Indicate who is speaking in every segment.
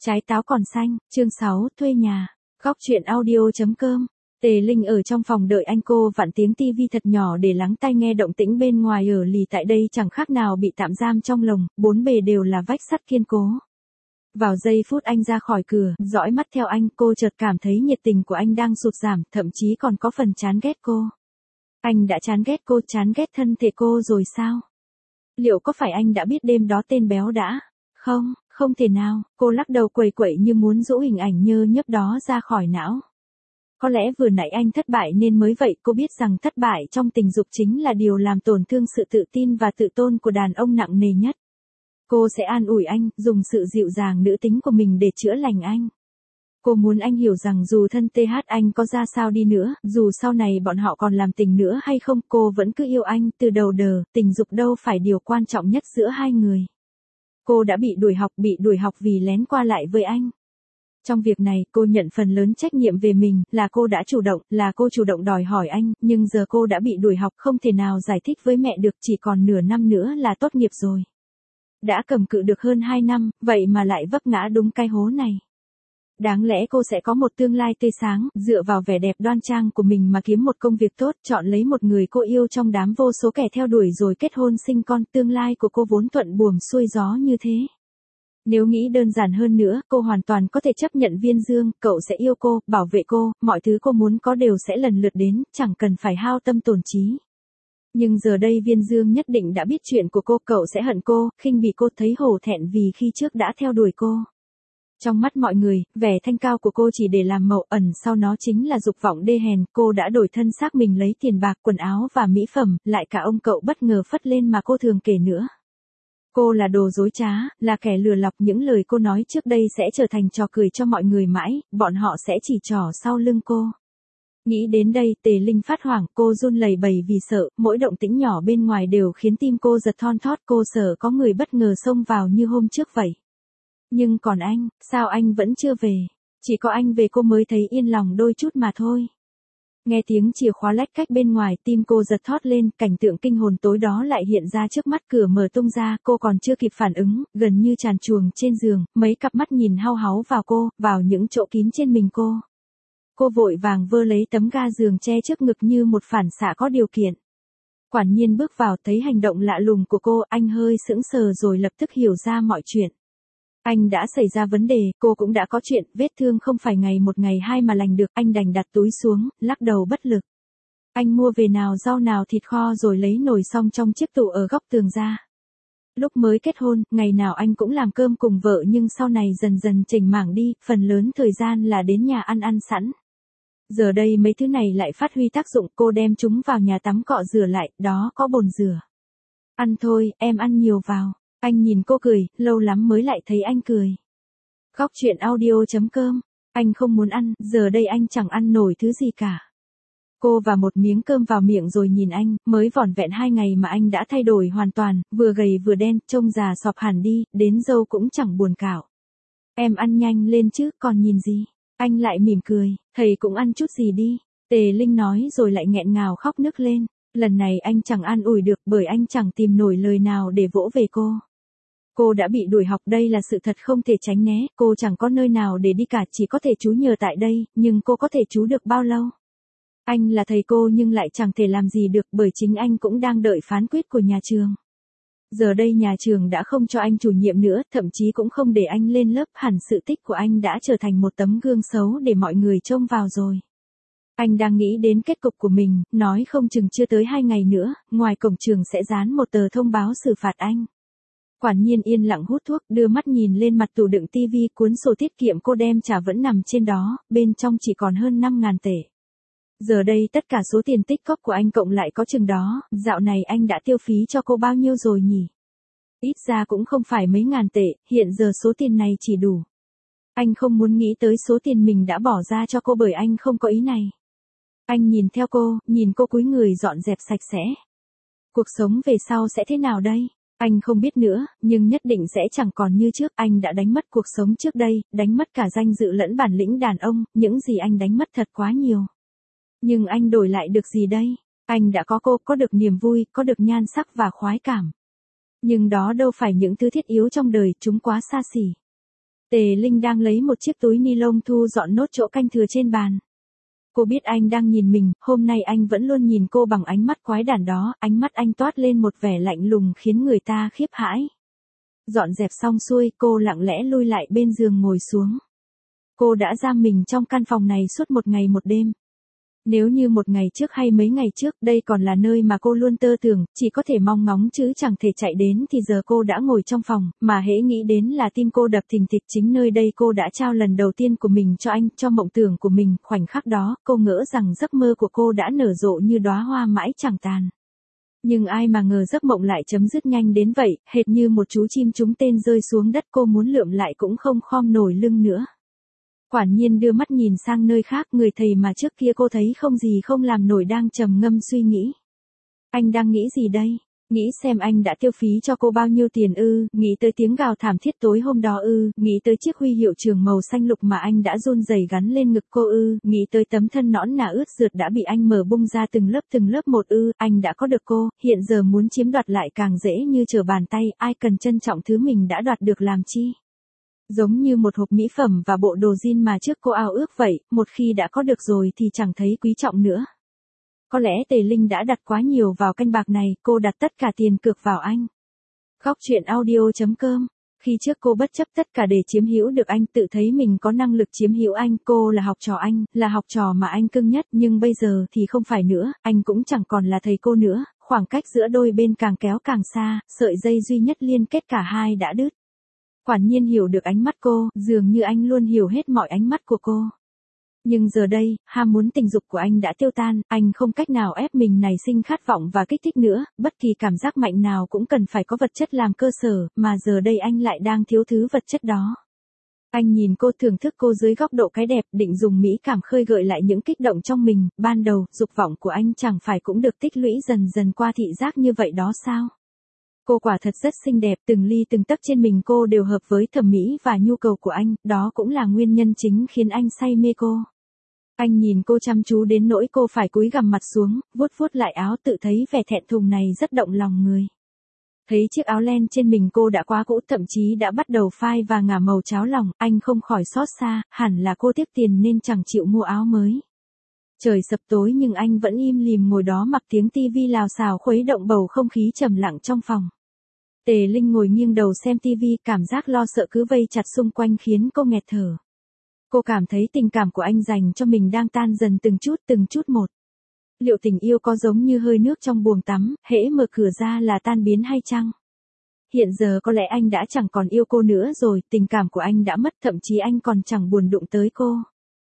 Speaker 1: Trái táo còn xanh, chương 6, thuê nhà. Góc truyện audio.com. Tề Linh ở trong phòng đợi anh, cô vặn tiếng tivi thật nhỏ để lắng tai nghe động tĩnh bên ngoài. Ở lì tại đây chẳng khác nào bị tạm giam trong lồng, bốn bề đều là vách sắt kiên cố. Vào giây phút anh ra khỏi cửa, dõi mắt theo anh, cô chợt cảm thấy nhiệt tình của anh đang sụt giảm, thậm chí còn có phần chán ghét cô. Anh đã chán ghét cô, chán ghét thân thể cô rồi sao? Liệu có phải anh đã biết đêm đó tên béo đã? Không, không thể nào, cô lắc đầu quẩy quẩy như muốn rũ hình ảnh nhơ nhớp đó ra khỏi não. Có lẽ vừa nãy anh thất bại nên mới vậy, cô biết rằng thất bại trong tình dục chính là điều làm tổn thương sự tự tin và tự tôn của đàn ông nặng nề nhất. Cô sẽ an ủi anh, dùng sự dịu dàng nữ tính của mình để chữa lành anh. Cô muốn anh hiểu rằng dù thân TH anh có ra sao đi nữa, dù sau này bọn họ còn làm tình nữa hay không, cô vẫn cứ yêu anh từ đầu đờ, tình dục đâu phải điều quan trọng nhất giữa hai người. Cô đã bị đuổi học vì lén qua lại với anh. Trong việc này, cô nhận phần lớn trách nhiệm về mình, là cô đã chủ động đòi hỏi anh, nhưng giờ cô đã bị đuổi học, không thể nào giải thích với mẹ được, chỉ còn nửa năm nữa là tốt nghiệp rồi. Đã cầm cự được hơn 2 năm, vậy mà lại vấp ngã đúng cái hố này. Đáng lẽ cô sẽ có một tương lai tươi sáng, dựa vào vẻ đẹp đoan trang của mình mà kiếm một công việc tốt, chọn lấy một người cô yêu trong đám vô số kẻ theo đuổi rồi kết hôn sinh con, tương lai của cô vốn thuận buồm xuôi gió như thế. Nếu nghĩ đơn giản hơn nữa, cô hoàn toàn có thể chấp nhận Viên Dương, cậu sẽ yêu cô, bảo vệ cô, mọi thứ cô muốn có đều sẽ lần lượt đến, chẳng cần phải hao tâm tổn trí. Nhưng giờ đây Viên Dương nhất định đã biết chuyện của cô, cậu sẽ hận cô, khinh bỉ cô, thấy hổ thẹn vì khi trước đã theo đuổi cô. Trong mắt mọi người, vẻ thanh cao của cô chỉ để làm màu, ẩn sau nó chính là dục vọng đê hèn, cô đã đổi thân xác mình lấy tiền bạc, quần áo và mỹ phẩm, lại cả ông cậu bất ngờ phất lên mà cô thường kể nữa. Cô là đồ dối trá, là kẻ lừa lọc, những lời cô nói trước đây sẽ trở thành trò cười cho mọi người mãi, bọn họ sẽ chỉ trỏ sau lưng cô. Nghĩ đến đây, Tề Linh phát hoảng, cô run lẩy bẩy vì sợ, mỗi động tĩnh nhỏ bên ngoài đều khiến tim cô giật thon thót, cô sợ có người bất ngờ xông vào như hôm trước vậy. Nhưng còn anh, sao anh vẫn chưa về? Chỉ có anh về cô mới thấy yên lòng đôi chút mà thôi. Nghe tiếng chìa khóa lách cách bên ngoài, tim cô giật thót lên, cảnh tượng kinh hồn tối đó lại hiện ra trước mắt, cửa mở tung ra, cô còn chưa kịp phản ứng, gần như tràn chuồng trên giường, mấy cặp mắt nhìn hau háu vào cô, vào những chỗ kín trên mình cô. Cô vội vàng vơ lấy tấm ga giường che trước ngực như một phản xạ có điều kiện. Quản nhiên bước vào, thấy hành động lạ lùng của cô, anh hơi sững sờ rồi lập tức hiểu ra mọi chuyện. Anh đã xảy ra vấn đề, cô cũng đã có chuyện, vết thương không phải ngày một ngày hai mà lành được, anh đành đặt túi xuống, lắc đầu bất lực. Anh mua về nào rau nào thịt kho rồi lấy nồi xong trong chiếc tủ ở góc tường ra. Lúc mới kết hôn, ngày nào anh cũng làm cơm cùng vợ nhưng sau này dần dần chểnh mảng đi, phần lớn thời gian là đến nhà ăn sẵn. Giờ đây mấy thứ này lại phát huy tác dụng, cô đem chúng vào nhà tắm cọ rửa lại, đó có bồn rửa. Ăn thôi, em ăn nhiều vào. Anh nhìn cô cười, lâu lắm mới lại thấy anh cười. Góc truyện audio.com. Anh không muốn ăn, giờ đây anh chẳng ăn nổi thứ gì cả. Cô và một miếng cơm vào miệng rồi nhìn anh, mới vỏn vẹn 2 ngày mà anh đã thay đổi hoàn toàn, vừa gầy vừa đen, trông già sọp hẳn đi, đến râu cũng chẳng buồn cạo. Em ăn nhanh lên chứ, còn nhìn gì? Anh lại mỉm cười, thầy cũng ăn chút gì đi. Tề Linh nói rồi lại nghẹn ngào khóc nức lên. Lần này anh chẳng an ủi được bởi anh chẳng tìm nổi lời nào để vỗ về cô. Cô đã bị đuổi học, đây là sự thật không thể tránh né, cô chẳng có nơi nào để đi cả, chỉ có thể trú nhờ tại đây, nhưng cô có thể trú được bao lâu? Anh là thầy cô nhưng lại chẳng thể làm gì được bởi chính anh cũng đang đợi phán quyết của nhà trường. Giờ đây nhà trường đã không cho anh chủ nhiệm nữa, thậm chí cũng không để anh lên lớp, hẳn sự tích của anh đã trở thành một tấm gương xấu để mọi người trông vào rồi. Anh đang nghĩ đến kết cục của mình, nói không chừng chưa tới 2 ngày nữa, ngoài cổng trường sẽ dán một tờ thông báo xử phạt anh. Quản nhiên yên lặng hút thuốc, đưa mắt nhìn lên mặt tủ đựng tivi, cuốn sổ tiết kiệm cô đem trả vẫn nằm trên đó, bên trong chỉ còn hơn 5.000 tệ. Giờ đây tất cả số tiền tích cóp của anh cộng lại có chừng đó, dạo này anh đã tiêu phí cho cô bao nhiêu rồi nhỉ? Ít ra cũng không phải mấy ngàn tệ, hiện giờ số tiền này chỉ đủ. Anh không muốn nghĩ tới số tiền mình đã bỏ ra cho cô bởi anh không có ý này. Anh nhìn theo cô, nhìn cô cúi người dọn dẹp sạch sẽ. Cuộc sống về sau sẽ thế nào đây? Anh không biết nữa, nhưng nhất định sẽ chẳng còn như trước, anh đã đánh mất cuộc sống trước đây, đánh mất cả danh dự lẫn bản lĩnh đàn ông, những gì anh đánh mất thật quá nhiều. Nhưng anh đổi lại được gì đây? Anh đã có cô, có được niềm vui, có được nhan sắc và khoái cảm. Nhưng đó đâu phải những thứ thiết yếu trong đời, chúng quá xa xỉ. Tề Linh đang lấy một chiếc túi ni lông thu dọn nốt chỗ canh thừa trên bàn. Cô biết anh đang nhìn mình, hôm nay anh vẫn luôn nhìn cô bằng ánh mắt quái đản đó, ánh mắt anh toát lên một vẻ lạnh lùng khiến người ta khiếp hãi. Dọn dẹp xong xuôi, cô lặng lẽ lui lại bên giường ngồi xuống. Cô đã giam mình trong căn phòng này suốt một ngày một đêm. Nếu như một ngày trước hay mấy ngày trước, đây còn là nơi mà cô luôn tơ tưởng, chỉ có thể mong ngóng chứ chẳng thể chạy đến thì giờ cô đã ngồi trong phòng, mà hễ nghĩ đến là tim cô đập thình thịch, chính nơi đây cô đã trao lần đầu tiên của mình cho anh, cho mộng tưởng của mình, khoảnh khắc đó, cô ngỡ rằng giấc mơ của cô đã nở rộ như đóa hoa mãi chẳng tàn. Nhưng ai mà ngờ giấc mộng lại chấm dứt nhanh đến vậy, hệt như một chú chim trúng tên rơi xuống đất, cô muốn lượm lại cũng không khom nổi lưng nữa. Quản nhiên đưa mắt nhìn sang nơi khác, người thầy mà trước kia cô thấy không gì không làm nổi đang trầm ngâm suy nghĩ. Anh đang nghĩ gì đây? Nghĩ xem anh đã tiêu phí cho cô bao nhiêu tiền ư, nghĩ tới tiếng gào thảm thiết tối hôm đó ư, nghĩ tới chiếc huy hiệu trường màu xanh lục mà anh đã run rẩy gắn lên ngực cô ư, nghĩ tới tấm thân nõn nà ướt rượt đã bị anh mở bung ra từng lớp một ư, anh đã có được cô, hiện giờ muốn chiếm đoạt lại càng dễ như trở bàn tay, ai cần trân trọng thứ mình đã đoạt được làm chi. Giống như một hộp mỹ phẩm và bộ đồ jean mà trước cô ao ước vậy, một khi đã có được rồi thì chẳng thấy quý trọng nữa. Có lẽ Tề Linh đã đặt quá nhiều vào canh bạc này, cô đặt tất cả tiền cược vào anh. Góc truyện audio.com. Khi trước cô bất chấp tất cả để chiếm hữu được anh, tự thấy mình có năng lực chiếm hữu anh, cô là học trò anh, là học trò mà anh cưng nhất, nhưng bây giờ thì không phải nữa, anh cũng chẳng còn là thầy cô nữa, khoảng cách giữa đôi bên càng kéo càng xa, sợi dây duy nhất liên kết cả hai đã đứt. Quản nhiên hiểu được ánh mắt cô, dường như anh luôn hiểu hết mọi ánh mắt của cô. Nhưng giờ đây, ham muốn tình dục của anh đã tiêu tan, anh không cách nào ép mình nảy sinh khát vọng và kích thích nữa, bất kỳ cảm giác mạnh nào cũng cần phải có vật chất làm cơ sở, mà giờ đây anh lại đang thiếu thứ vật chất đó. Anh nhìn cô, thưởng thức cô dưới góc độ cái đẹp, định dùng mỹ cảm khơi gợi lại những kích động trong mình, ban đầu, dục vọng của anh chẳng phải cũng được tích lũy dần dần qua thị giác như vậy đó sao? Cô quả thật rất xinh đẹp, từng ly từng tấc trên mình cô đều hợp với thẩm mỹ và nhu cầu của anh, đó cũng là nguyên nhân chính khiến anh say mê cô. Anh nhìn cô chăm chú đến nỗi cô phải cúi gằm mặt xuống, vuốt vuốt lại áo, tự thấy vẻ thẹn thùng này rất động lòng người. Thấy chiếc áo len trên mình cô đã quá cũ, thậm chí đã bắt đầu phai và ngả màu cháo lòng, anh không khỏi xót xa, hẳn là cô tiếc tiền nên chẳng chịu mua áo mới. Trời sập tối nhưng anh vẫn im lìm ngồi đó mặc tiếng tivi lào xào khuấy động bầu không khí trầm lặng trong phòng. Tề Linh ngồi nghiêng đầu xem tivi, cảm giác lo sợ cứ vây chặt xung quanh khiến cô nghẹt thở. Cô cảm thấy tình cảm của anh dành cho mình đang tan dần từng chút một. Liệu tình yêu có giống như hơi nước trong buồng tắm, hễ mở cửa ra là tan biến hay chăng? Hiện giờ có lẽ anh đã chẳng còn yêu cô nữa rồi, tình cảm của anh đã mất, thậm chí anh còn chẳng buồn đụng tới cô.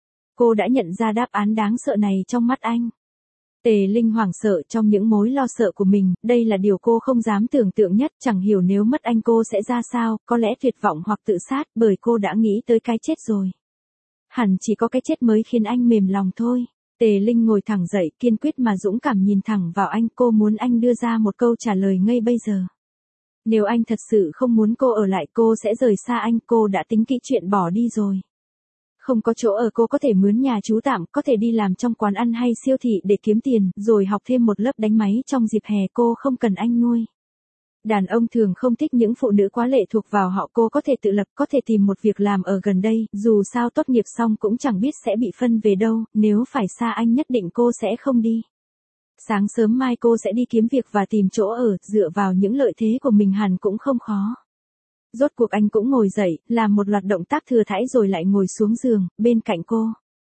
Speaker 1: Cô đã nhận ra đáp án đáng sợ này trong mắt anh. Tề Linh hoảng sợ trong những mối lo sợ của mình, đây là điều cô không dám tưởng tượng nhất, chẳng hiểu nếu mất anh cô sẽ ra sao, có lẽ tuyệt vọng hoặc tự sát, bởi cô đã nghĩ tới cái chết rồi. Hẳn chỉ có cái chết mới khiến anh mềm lòng thôi. Tề Linh ngồi thẳng dậy, kiên quyết mà dũng cảm nhìn thẳng vào anh, cô muốn anh đưa ra một câu trả lời ngay bây giờ. Nếu anh thật sự không muốn cô ở lại, cô sẽ rời xa anh, cô đã tính kỹ chuyện bỏ đi rồi. Không có chỗ ở, cô có thể mướn nhà trú tạm, có thể đi làm trong quán ăn hay siêu thị để kiếm tiền, rồi học thêm một lớp đánh máy trong dịp hè, cô không cần anh nuôi. Đàn ông thường không thích những phụ nữ quá lệ thuộc vào họ, cô có thể tự lập, có thể tìm một việc làm ở gần đây, dù sao tốt nghiệp xong cũng chẳng biết sẽ bị phân về đâu, nếu phải xa anh nhất định cô sẽ không đi. Sáng sớm mai cô sẽ đi kiếm việc và tìm chỗ ở, dựa vào những lợi thế của mình hẳn cũng không khó. Rốt cuộc anh cũng ngồi dậy, làm một loạt động tác thừa thãi rồi lại ngồi xuống giường, bên cạnh cô.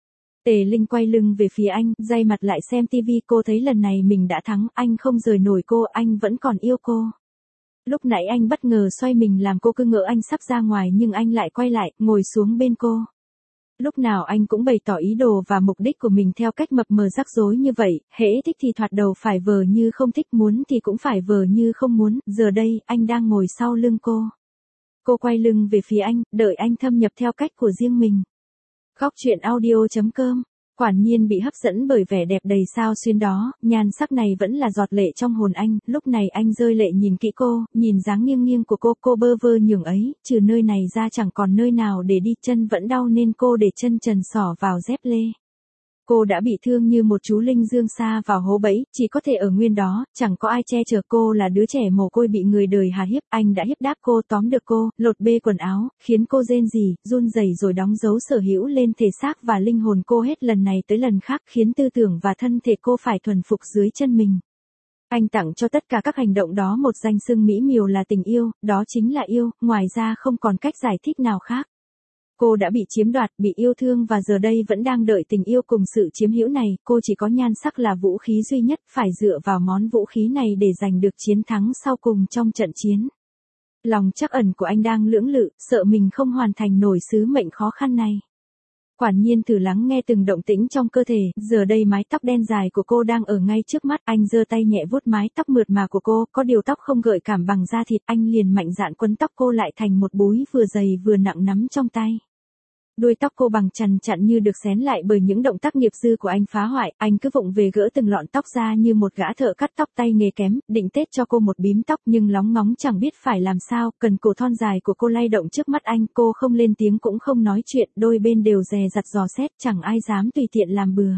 Speaker 1: Tề Linh quay lưng về phía anh, day mặt lại xem tivi, cô thấy lần này mình đã thắng, anh không rời nổi cô, anh vẫn còn yêu cô. Lúc nãy anh bất ngờ xoay mình làm cô cứ ngỡ anh sắp ra ngoài nhưng anh lại quay lại, ngồi xuống bên cô. Lúc nào anh cũng bày tỏ ý đồ và mục đích của mình theo cách mập mờ rắc rối như vậy, hễ thích thì thoạt đầu phải vờ như không thích, muốn thì cũng phải vờ như không muốn, giờ đây, anh đang ngồi sau lưng cô. Cô quay lưng về phía anh, đợi anh thâm nhập theo cách của riêng mình. Góc truyện audio.com. Quản nhiên bị hấp dẫn bởi vẻ đẹp đầy sao xuyên đó, nhan sắc này vẫn là giọt lệ trong hồn anh, lúc này anh rơi lệ nhìn kỹ cô, nhìn dáng nghiêng nghiêng của cô bơ vơ nhường ấy, trừ nơi này ra chẳng còn nơi nào để đi, chân vẫn đau nên cô để chân trần xỏ vào dép lê. Cô đã bị thương như một chú linh dương sa vào hố bẫy, chỉ có thể ở nguyên đó, chẳng có ai che chở cô, là đứa trẻ mồ côi bị người đời hà hiếp. Anh đã hiếp đáp cô, tóm được cô, lột bê quần áo, khiến cô rên rỉ, run rẩy rồi đóng dấu sở hữu lên thể xác và linh hồn cô hết lần này tới lần khác, khiến tư tưởng và thân thể cô phải thuần phục dưới chân mình. Anh tặng cho tất cả các hành động đó một danh xưng mỹ miều là tình yêu, đó chính là yêu, ngoài ra không còn cách giải thích nào khác. Cô đã bị chiếm đoạt, bị yêu thương và giờ đây vẫn đang đợi tình yêu cùng sự chiếm hữu này, cô chỉ có nhan sắc là vũ khí duy nhất, phải dựa vào món vũ khí này để giành được chiến thắng sau cùng trong trận chiến. Lòng trắc ẩn của anh đang lưỡng lự, sợ mình không hoàn thành nổi sứ mệnh khó khăn này. Quản nhiên thử lắng nghe từng động tĩnh trong cơ thể, giờ đây mái tóc đen dài của cô đang ở ngay trước mắt, anh giơ tay nhẹ vuốt mái tóc mượt mà của cô, có điều tóc không gợi cảm bằng da thịt, anh liền mạnh dạn quấn tóc cô lại thành một búi vừa dày vừa nặng nắm trong tay. Đuôi tóc cô bằng chằn chặn như được xén lại bởi những động tác nghiệp dư của anh phá hoại, anh cứ vụng về gỡ từng lọn tóc ra như một gã thợ cắt tóc tay nghề kém, định tết cho cô một bím tóc nhưng lóng ngóng chẳng biết phải làm sao, cần cổ thon dài của cô lay động trước mắt anh, cô không lên tiếng cũng không nói chuyện, đôi bên đều dè dặt dò xét, chẳng ai dám tùy tiện làm bừa.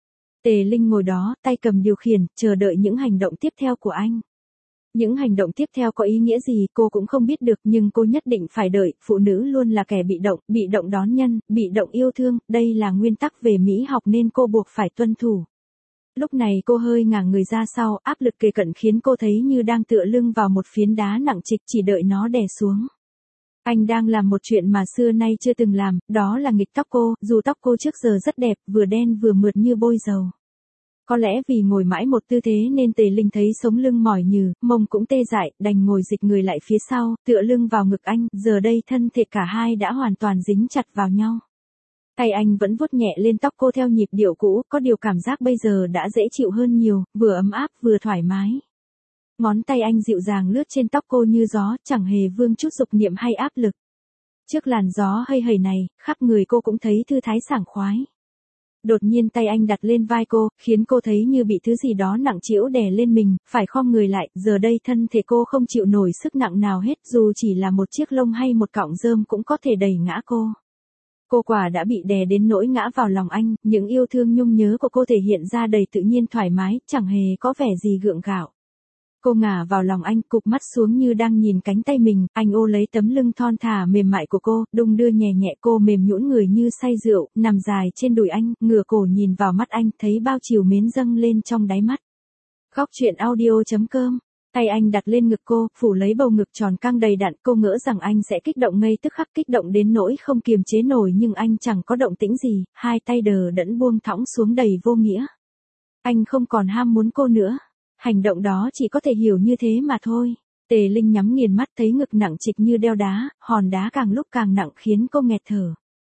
Speaker 1: Tề Linh ngồi đó, tay cầm điều khiển, chờ đợi những hành động tiếp theo của anh. Những hành động tiếp theo có ý nghĩa gì cô cũng không biết được nhưng cô nhất định phải đợi, phụ nữ luôn là kẻ bị động đón nhân, bị động yêu thương, đây là nguyên tắc về mỹ học nên cô buộc phải tuân thủ. Lúc này cô hơi ngả người ra sau, áp lực kề cận khiến cô thấy như đang tựa lưng vào một phiến đá nặng trịch chỉ đợi nó đè xuống. Anh đang làm một chuyện mà xưa nay chưa từng làm, đó là nghịch tóc cô, dù tóc cô trước giờ rất đẹp, vừa đen vừa mượt như bôi dầu. Có lẽ vì ngồi mãi một tư thế nên Tề Linh thấy sống lưng mỏi nhừ, mông cũng tê dại, đành ngồi dịch người lại phía sau, tựa lưng vào ngực anh, giờ đây thân thể cả hai đã hoàn toàn dính chặt vào nhau. Tay anh vẫn vuốt nhẹ lên tóc cô theo nhịp điệu cũ, có điều cảm giác bây giờ đã dễ chịu hơn nhiều, vừa ấm áp vừa thoải mái. Ngón tay anh dịu dàng lướt trên tóc cô như gió, chẳng hề vương chút dục niệm hay áp lực. Trước làn gió hây hầy này, khắp người cô cũng thấy thư thái sảng khoái. Đột nhiên tay anh đặt lên vai cô, khiến cô thấy như bị thứ gì đó nặng trĩu đè lên mình, phải khom người lại, giờ đây thân thể cô không chịu nổi sức nặng nào hết, dù chỉ là một chiếc lông hay một cọng rơm cũng có thể đẩy ngã cô. Cô quả đã bị đè đến nỗi ngã vào lòng anh, những yêu thương nhung nhớ của cô thể hiện ra đầy tự nhiên thoải mái, chẳng hề có vẻ gì gượng gạo. Cô ngả vào lòng anh, cụp mắt xuống như đang nhìn cánh tay mình, anh ô lấy tấm lưng thon thả mềm mại của cô, đung đưa nhẹ nhẹ cô mềm nhũn người như say rượu, nằm dài trên đùi anh, ngửa cổ nhìn vào mắt anh, thấy bao chiều mến dâng lên trong đáy mắt. Góc truyện audio.com. Tay anh đặt lên ngực cô, phủ lấy bầu ngực tròn căng đầy đặn, cô ngỡ rằng anh sẽ kích động ngay tức khắc, kích động đến nỗi không kiềm chế nổi nhưng anh chẳng có động tĩnh gì, hai tay đờ đẫn buông thõng xuống đầy vô nghĩa. Anh không còn ham muốn cô nữa. Hành động đó chỉ có thể hiểu như thế mà thôi. Tề Linh nhắm nghiền mắt thấy ngực nặng trịch như đeo đá, hòn đá càng lúc càng nặng khiến cô nghẹt thở.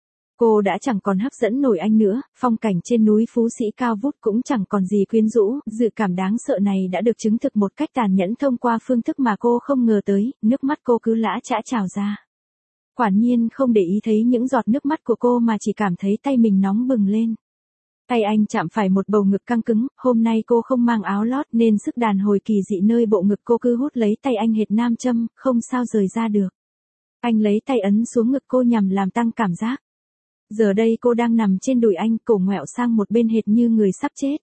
Speaker 1: Cô đã chẳng còn hấp dẫn nổi anh nữa, phong cảnh trên núi Phú Sĩ cao vút cũng chẳng còn gì quyến rũ, dự cảm đáng sợ này đã được chứng thực một cách tàn nhẫn thông qua phương thức mà cô không ngờ tới, nước mắt cô cứ lã chã trào ra. Quản nhiên không để ý thấy những giọt nước mắt của cô mà chỉ cảm thấy tay mình nóng bừng lên. Tay anh chạm phải một bầu ngực căng cứng, hôm nay cô không mang áo lót nên sức đàn hồi kỳ dị nơi bộ ngực cô cứ hút lấy tay anh hệt nam châm, không sao rời ra được. Anh lấy tay ấn xuống ngực cô nhằm làm tăng cảm giác. Giờ đây cô đang nằm trên đùi anh, cổ ngoẹo sang một bên hệt như người sắp chết.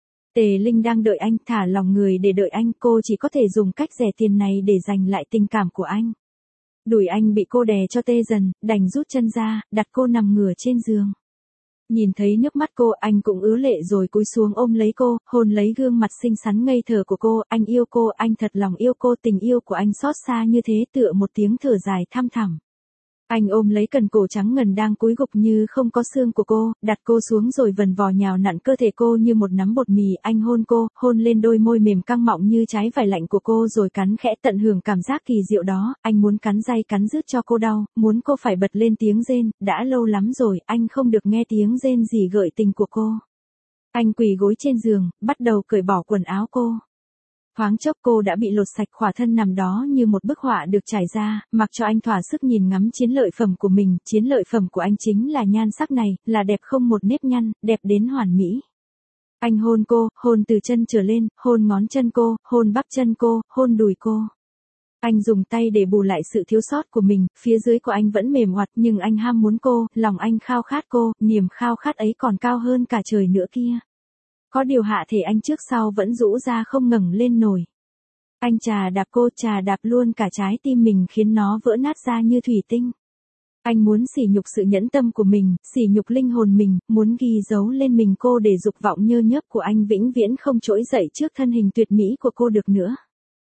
Speaker 1: Tề Linh đang đợi anh, thả lòng người để đợi anh, cô chỉ có thể dùng cách rẻ tiền này để giành lại tình cảm của anh. Đùi anh bị cô đè cho tê dần, đành rút chân ra, đặt cô nằm ngửa trên giường. Nhìn thấy nước mắt cô, anh cũng ứa lệ rồi cúi xuống ôm lấy cô, hôn lấy gương mặt xinh xắn ngây thơ của cô, anh yêu cô, anh thật lòng yêu cô, tình yêu của anh xót xa như thế tựa một tiếng thở dài thăm thẳm. Anh ôm lấy cần cổ trắng ngần đang cúi gục như không có xương của cô, đặt cô xuống rồi vần vò nhào nặn cơ thể cô như một nắm bột mì, anh hôn cô, hôn lên đôi môi mềm căng mọng như trái vải lạnh của cô rồi cắn khẽ tận hưởng cảm giác kỳ diệu đó, anh muốn cắn day cắn rứt cho cô đau, muốn cô phải bật lên tiếng rên, đã lâu lắm rồi, anh không được nghe tiếng rên gì gợi tình của cô. Anh quỳ gối trên giường, bắt đầu cởi bỏ quần áo cô. Thoáng chốc cô đã bị lột sạch, khỏa thân nằm đó như một bức họa được trải ra, mặc cho anh thỏa sức nhìn ngắm chiến lợi phẩm của mình, chiến lợi phẩm của anh chính là nhan sắc này, là đẹp không một nếp nhăn, đẹp đến hoàn mỹ. Anh hôn cô, hôn từ chân trở lên, hôn ngón chân cô, hôn bắp chân cô, hôn đùi cô. Anh dùng tay để bù lại sự thiếu sót của mình, phía dưới của anh vẫn mềm oặt nhưng anh ham muốn cô, lòng anh khao khát cô, niềm khao khát ấy còn cao hơn cả trời nữa kia. Có điều hạ thể anh trước sau vẫn rũ ra không ngẩng lên nổi. Anh chà đạp cô, chà đạp luôn cả trái tim mình khiến nó vỡ nát ra như thủy tinh. Anh muốn sỉ nhục sự nhẫn tâm của mình, sỉ nhục linh hồn mình, muốn ghi dấu lên mình cô để dục vọng nhơ nhớp của anh vĩnh viễn không trỗi dậy trước thân hình tuyệt mỹ của cô được nữa.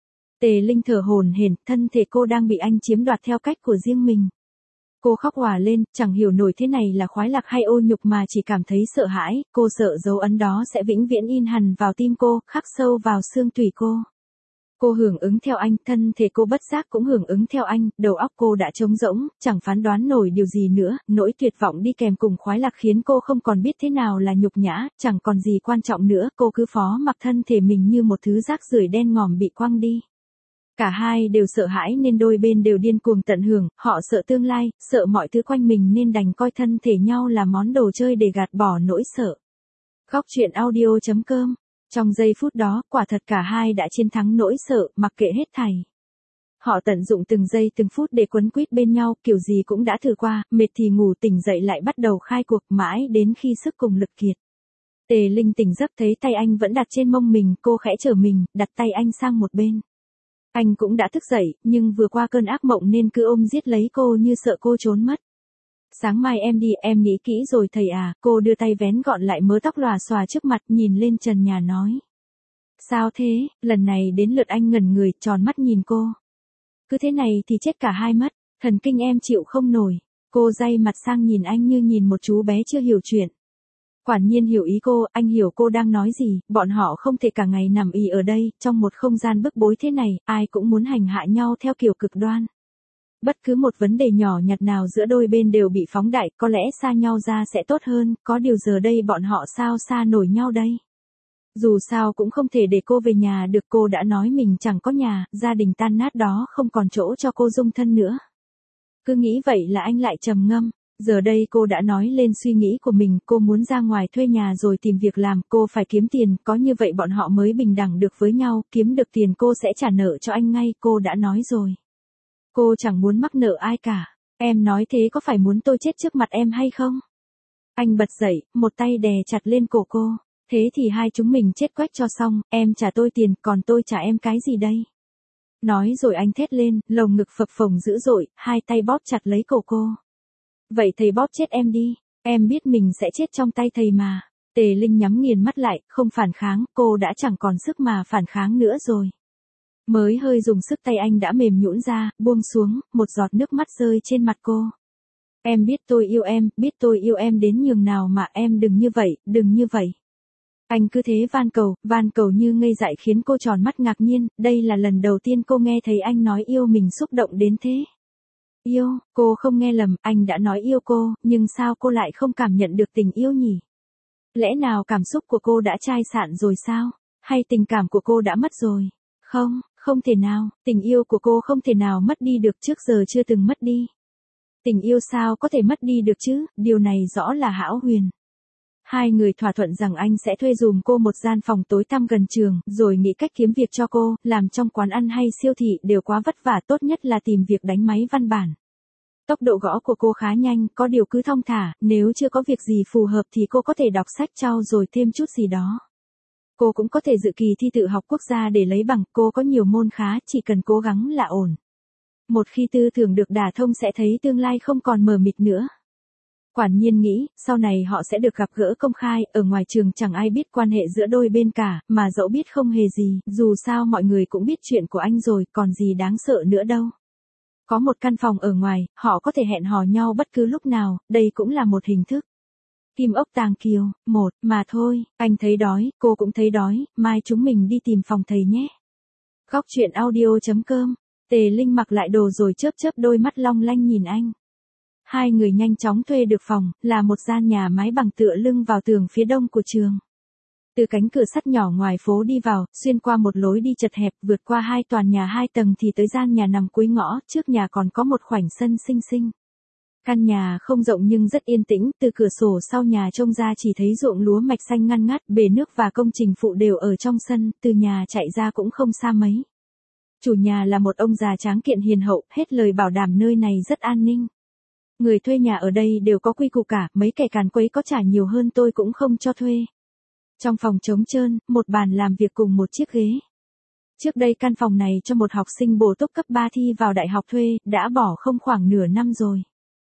Speaker 1: Tề Linh thở hổn hển, thân thể cô đang bị anh chiếm đoạt theo cách của riêng mình. Cô khóc òa lên, chẳng hiểu nổi thế này là khoái lạc hay ô nhục mà chỉ cảm thấy sợ hãi, cô sợ dấu ấn đó sẽ vĩnh viễn in hằn vào tim cô, khắc sâu vào xương tủy cô. Cô hưởng ứng theo anh, thân thể cô bất giác cũng hưởng ứng theo anh, đầu óc cô đã trống rỗng, chẳng phán đoán nổi điều gì nữa, nỗi tuyệt vọng đi kèm cùng khoái lạc khiến cô không còn biết thế nào là nhục nhã, chẳng còn gì quan trọng nữa, cô cứ phó mặc thân thể mình như một thứ rác rưởi đen ngòm bị quăng đi. Cả hai đều sợ hãi nên đôi bên đều điên cuồng tận hưởng, họ sợ tương lai, sợ mọi thứ quanh mình nên đành coi thân thể nhau là món đồ chơi để gạt bỏ nỗi sợ. Góc truyện audio.com. Trong giây phút đó, quả thật cả hai đã chiến thắng nỗi sợ, mặc kệ hết thảy. Họ tận dụng từng giây từng phút để quấn quýt bên nhau, kiểu gì cũng đã thử qua, mệt thì ngủ, tỉnh dậy lại bắt đầu khai cuộc, mãi đến khi sức cùng lực kiệt. Tề Linh tỉnh giấc thấy tay anh vẫn đặt trên mông mình, cô khẽ trở mình, đặt tay anh sang một bên. Anh cũng đã thức dậy, nhưng vừa qua cơn ác mộng nên cứ ôm giết lấy cô như sợ cô trốn mất. Sáng mai em đi, em nghĩ kỹ rồi thầy à, cô đưa tay vén gọn lại mớ tóc lòa xòa trước mặt, nhìn lên trần nhà nói. Sao thế, lần này đến lượt anh ngẩn người, tròn mắt nhìn cô. Cứ thế này thì chết cả hai mất, thần kinh em chịu không nổi. Cô day mặt sang nhìn anh như nhìn một chú bé chưa hiểu chuyện. Quả nhiên hiểu ý cô, anh hiểu cô đang nói gì, bọn họ không thể cả ngày nằm ì ở đây, trong một không gian bức bối thế này, ai cũng muốn hành hạ nhau theo kiểu cực đoan. Bất cứ một vấn đề nhỏ nhặt nào giữa đôi bên đều bị phóng đại, có lẽ xa nhau ra sẽ tốt hơn, có điều giờ đây bọn họ sao xa nổi nhau đây. Dù sao cũng không thể để cô về nhà được, cô đã nói mình chẳng có nhà, gia đình tan nát đó không còn chỗ cho cô dung thân nữa. Cứ nghĩ vậy là anh lại trầm ngâm. Giờ đây cô đã nói lên suy nghĩ của mình, cô muốn ra ngoài thuê nhà rồi tìm việc làm, cô phải kiếm tiền, có như vậy bọn họ mới bình đẳng được với nhau, kiếm được tiền cô sẽ trả nợ cho anh ngay, cô đã nói rồi. Cô chẳng muốn mắc nợ ai cả, em nói thế có phải muốn tôi chết trước mặt em hay không? Anh bật dậy, một tay đè chặt lên cổ cô, thế thì hai chúng mình chết quách cho xong, em trả tôi tiền, còn tôi trả em cái gì đây? Nói rồi anh thét lên, lồng ngực phập phồng dữ dội, hai tay bóp chặt lấy cổ cô. Vậy thầy bóp chết em đi, em biết mình sẽ chết trong tay thầy mà. Tề Linh nhắm nghiền mắt lại, không phản kháng, cô đã chẳng còn sức mà phản kháng nữa rồi. Mới hơi dùng sức tay anh đã mềm nhũn ra, buông xuống, một giọt nước mắt rơi trên mặt cô. Em biết tôi yêu em đến nhường nào mà em đừng như vậy, đừng như vậy. Anh cứ thế van cầu như ngây dại khiến cô tròn mắt ngạc nhiên, đây là lần đầu tiên cô nghe thấy anh nói yêu mình xúc động đến thế. Yêu, cô không nghe lầm, anh đã nói yêu cô, nhưng sao cô lại không cảm nhận được tình yêu nhỉ? Lẽ nào cảm xúc của cô đã chai sạn rồi sao? Hay tình cảm của cô đã mất rồi? Không, không thể nào, tình yêu của cô không thể nào mất đi được, trước giờ chưa từng mất đi. Tình yêu sao có thể mất đi được chứ, điều này rõ là hão huyền. Hai người thỏa thuận rằng anh sẽ thuê dùm cô một gian phòng tối tăm gần trường, rồi nghĩ cách kiếm việc cho cô, làm trong quán ăn hay siêu thị đều quá vất vả, tốt nhất là tìm việc đánh máy văn bản. Tốc độ gõ của cô khá nhanh, có điều cứ thong thả, nếu chưa có việc gì phù hợp thì cô có thể đọc sách trau dồi thêm chút gì đó. Cô cũng có thể dự kỳ thi tự học quốc gia để lấy bằng, cô có nhiều môn khá, chỉ cần cố gắng là ổn. Một khi tư tưởng được đả thông sẽ thấy tương lai không còn mờ mịt nữa. Quản nhiên nghĩ, sau này họ sẽ được gặp gỡ công khai, ở ngoài trường chẳng ai biết quan hệ giữa đôi bên cả, mà dẫu biết không hề gì, dù sao mọi người cũng biết chuyện của anh rồi, còn gì đáng sợ nữa đâu. Có một căn phòng ở ngoài, họ có thể hẹn hò nhau bất cứ lúc nào, đây cũng là một hình thức. Kim ốc tàng kiều, một, mà thôi, anh thấy đói, cô cũng thấy đói, mai chúng mình đi tìm phòng thầy nhé. Góc truyện audio.com, Tề Linh mặc lại đồ rồi chớp chớp đôi mắt long lanh nhìn anh. Hai người nhanh chóng thuê được phòng, là một gian nhà mái bằng tựa lưng vào tường phía đông của trường. Từ cánh cửa sắt nhỏ ngoài phố đi vào, xuyên qua một lối đi chật hẹp, vượt qua hai tòa nhà 2 tầng thì tới gian nhà nằm cuối ngõ, trước nhà còn có một khoảnh sân xinh xinh. Căn nhà không rộng nhưng rất yên tĩnh, từ cửa sổ sau nhà trông ra chỉ thấy ruộng lúa mạch xanh ngăn ngắt, bể nước và công trình phụ đều ở trong sân, từ nhà chạy ra cũng không xa mấy. Chủ nhà là một ông già tráng kiện hiền hậu, hết lời bảo đảm nơi này rất an ninh. Người thuê nhà ở đây đều có quy củ cả, mấy kẻ càn quấy có trả nhiều hơn tôi cũng không cho thuê. Trong phòng trống trơn, một bàn làm việc cùng một chiếc ghế. Trước đây căn phòng này cho một học sinh bổ túc cấp 3 thi vào đại học thuê, đã bỏ không khoảng nửa năm rồi.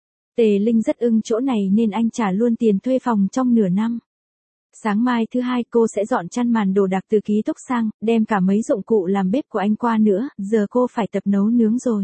Speaker 1: Tề Linh rất ưng chỗ này nên anh trả luôn tiền thuê phòng trong nửa năm. Sáng mai thứ hai cô sẽ dọn chăn màn đồ đạc từ ký túc sang, đem cả mấy dụng cụ làm bếp của anh qua nữa, giờ cô phải tập nấu nướng rồi.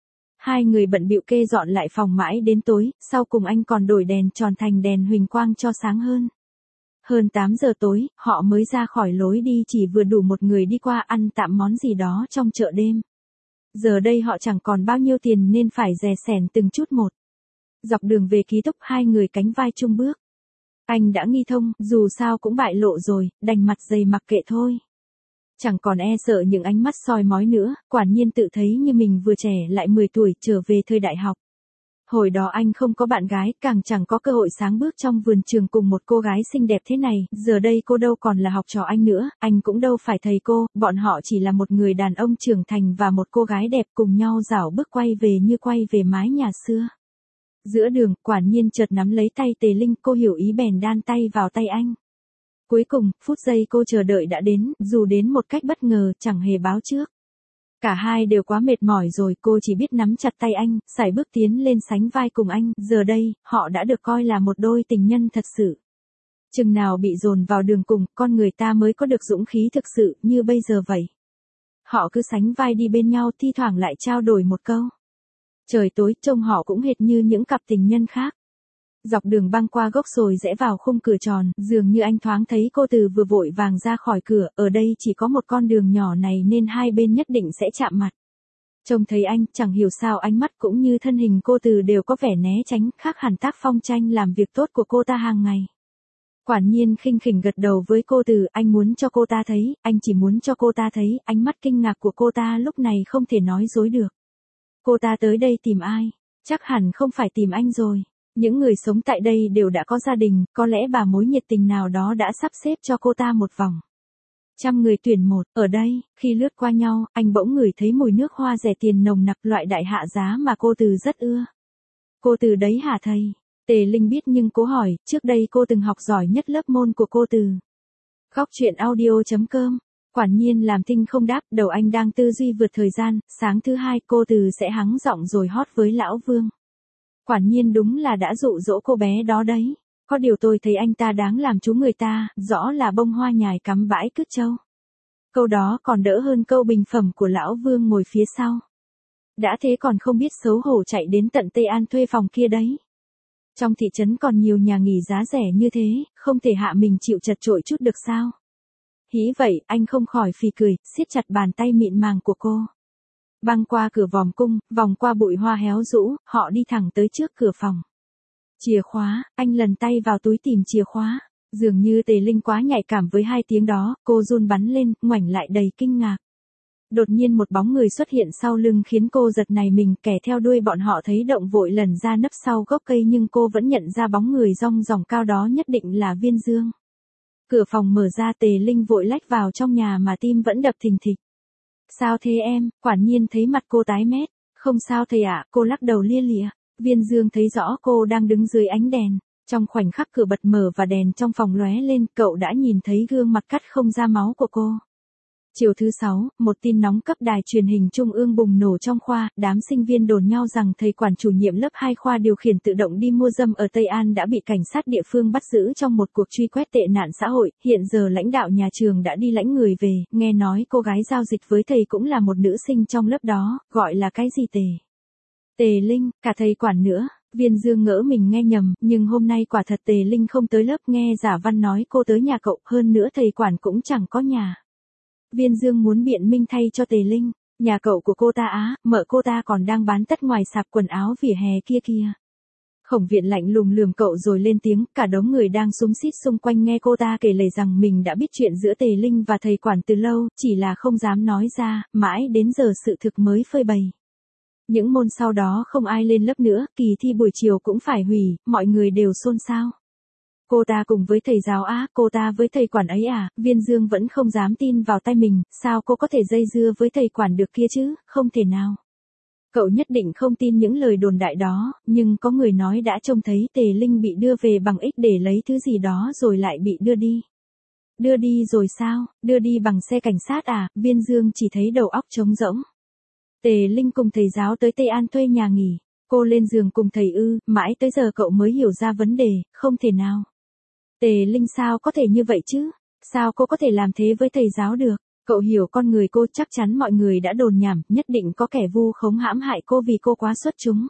Speaker 1: Hai người bận bịu kê dọn lại phòng mãi đến tối, sau cùng anh còn đổi đèn tròn thành đèn huỳnh quang cho sáng hơn. Hơn 8 giờ tối, họ mới ra khỏi lối đi chỉ vừa đủ một người đi qua ăn tạm món gì đó trong chợ đêm. Giờ đây họ chẳng còn bao nhiêu tiền nên phải dè sẻn từng chút một. Dọc đường về ký túc hai người cánh vai chung bước. Anh đã nghi thông, dù sao cũng bại lộ rồi, đành mặt dày mặc kệ thôi. Chẳng còn e sợ những ánh mắt soi mói nữa, quả nhiên tự thấy như mình vừa trẻ lại 10 tuổi trở về thời đại học. Hồi đó anh không có bạn gái, càng chẳng có cơ hội sáng bước trong vườn trường cùng một cô gái xinh đẹp thế này, giờ đây cô đâu còn là học trò anh nữa, anh cũng đâu phải thầy cô, bọn họ chỉ là một người đàn ông trưởng thành và một cô gái đẹp cùng nhau rảo bước quay về như quay về mái nhà xưa. Giữa đường, quả nhiên chợt nắm lấy tay Tề Linh, cô hiểu ý bèn đan tay vào tay anh. Cuối cùng, phút giây cô chờ đợi đã đến, dù đến một cách bất ngờ, chẳng hề báo trước. Cả hai đều quá mệt mỏi rồi, cô chỉ biết nắm chặt tay anh, sải bước tiến lên sánh vai cùng anh, giờ đây, họ đã được coi là một đôi tình nhân thật sự. Chừng nào bị dồn vào đường cùng, con người ta mới có được dũng khí thực sự, như bây giờ vậy. Họ cứ sánh vai đi bên nhau, thi thoảng lại trao đổi một câu. Trời tối, trông họ cũng hệt như những cặp tình nhân khác. Dọc đường băng qua gốc rồi rẽ vào khung cửa tròn, dường như anh thoáng thấy cô Từ vừa vội vàng ra khỏi cửa, ở đây chỉ có một con đường nhỏ này nên hai bên nhất định sẽ chạm mặt. Trông thấy anh, chẳng hiểu sao ánh mắt cũng như thân hình cô Từ đều có vẻ né tránh, khác hẳn tác phong tranh làm việc tốt của cô ta hàng ngày. Quả nhiên khinh khỉnh gật đầu với cô Từ, anh muốn cho cô ta thấy, anh chỉ muốn cho cô ta thấy, ánh mắt kinh ngạc của cô ta lúc này không thể nói dối được. Cô ta tới đây tìm ai? Chắc hẳn không phải tìm anh rồi. Những người sống tại đây đều đã có gia đình, có lẽ bà mối nhiệt tình nào đó đã sắp xếp cho cô ta một vòng. Trăm người tuyển một, ở đây, khi lướt qua nhau, anh bỗng ngửi thấy mùi nước hoa rẻ tiền nồng nặc loại đại hạ giá mà cô Từ rất ưa. Cô Từ đấy hả thầy? Tề Linh biết nhưng cố hỏi, trước đây cô từng học giỏi nhất lớp môn của cô Từ. Góc chuyện audio.com. Quả nhiên làm Tinh không đáp, đầu anh đang tư duy vượt thời gian, sáng thứ hai cô Từ sẽ hắng giọng rồi hót với lão Vương. Quả nhiên đúng là đã dụ dỗ cô bé đó đấy. Có điều tôi thấy anh ta đáng làm chú người ta, rõ là bông hoa nhài cắm bãi cứt trâu. Câu đó còn đỡ hơn câu bình phẩm của lão Vương ngồi phía sau. Đã thế còn không biết xấu hổ chạy đến tận Tây An thuê phòng kia đấy. Trong thị trấn còn nhiều nhà nghỉ giá rẻ như thế, không thể hạ mình chịu chật chội chút được sao? Hí vậy, anh không khỏi phì cười, siết chặt bàn tay mịn màng của cô. Băng qua cửa vòm cung, vòng qua bụi hoa héo rũ, họ đi thẳng tới trước cửa phòng. Chìa khóa, anh lần tay vào túi tìm chìa khóa. Dường như Tề Linh quá nhạy cảm với hai tiếng đó, cô run bắn lên, ngoảnh lại đầy kinh ngạc. Đột nhiên một bóng người xuất hiện sau lưng khiến cô giật nảy mình, kẻ theo đuôi bọn họ thấy động vội lần ra nấp sau gốc cây nhưng cô vẫn nhận ra bóng người rong ròng cao đó nhất định là Viên Dương. Cửa phòng mở ra, Tề Linh vội lách vào trong nhà mà tim vẫn đập thình thịch. Sao thế em? Quả nhiên thấy mặt cô tái mét. Không sao thầy ạ, cô lắc đầu lia lịa. Viên Dương thấy rõ cô đang đứng dưới ánh đèn. Trong khoảnh khắc cửa bật mở và đèn trong phòng lóe lên, cậu đã nhìn thấy gương mặt cắt không ra máu của cô. Chiều thứ 6, một tin nóng cấp đài truyền hình trung ương bùng nổ trong khoa, đám sinh viên đồn nhau rằng thầy quản chủ nhiệm lớp 2 khoa điều khiển tự động đi mua dâm ở Tây An đã bị cảnh sát địa phương bắt giữ trong một cuộc truy quét tệ nạn xã hội, hiện giờ lãnh đạo nhà trường đã đi lãnh người về, nghe nói cô gái giao dịch với thầy cũng là một nữ sinh trong lớp đó, gọi là cái gì Tề Linh, cả thầy quản nữa. Viên Dương ngỡ mình nghe nhầm, nhưng hôm nay quả thật Tề Linh không tới lớp, nghe Giả Văn nói cô tới nhà cậu, hơn nữa thầy quản cũng chẳng có nhà. Viên Dương muốn biện minh thay cho Tề Linh, nhà cậu của cô ta á, mợ cô ta còn đang bán tất ngoài sạp quần áo vỉa hè kia. Khổng Viện lạnh lùng lườm cậu rồi lên tiếng, cả đống người đang xúm xít xung quanh nghe cô ta kể lể rằng mình đã biết chuyện giữa Tề Linh và thầy quản từ lâu, chỉ là không dám nói ra, mãi đến giờ sự thực mới phơi bày. Những môn sau đó không ai lên lớp nữa, kỳ thi buổi chiều cũng phải hủy, mọi người đều xôn xao. Cô ta cùng với thầy giáo á, cô ta với thầy quản ấy à, Viên Dương vẫn không dám tin vào tay mình, sao cô có thể dây dưa với thầy quản được kia chứ, không thể nào. Cậu nhất định không tin những lời đồn đại đó, nhưng có người nói đã trông thấy Tề Linh bị đưa về bằng X để lấy thứ gì đó rồi lại bị đưa đi. Đưa đi rồi sao, đưa đi bằng xe cảnh sát à, Viên Dương chỉ thấy đầu óc trống rỗng. Tề Linh cùng thầy giáo tới Tây An thuê nhà nghỉ, cô lên giường cùng thầy mãi tới giờ cậu mới hiểu ra vấn đề, không thể nào. Tề Linh sao có thể như vậy chứ, sao cô có thể làm thế với thầy giáo được, cậu hiểu con người cô, chắc chắn mọi người đã đồn nhảm, nhất định có kẻ vu khống hãm hại cô vì cô quá xuất chúng.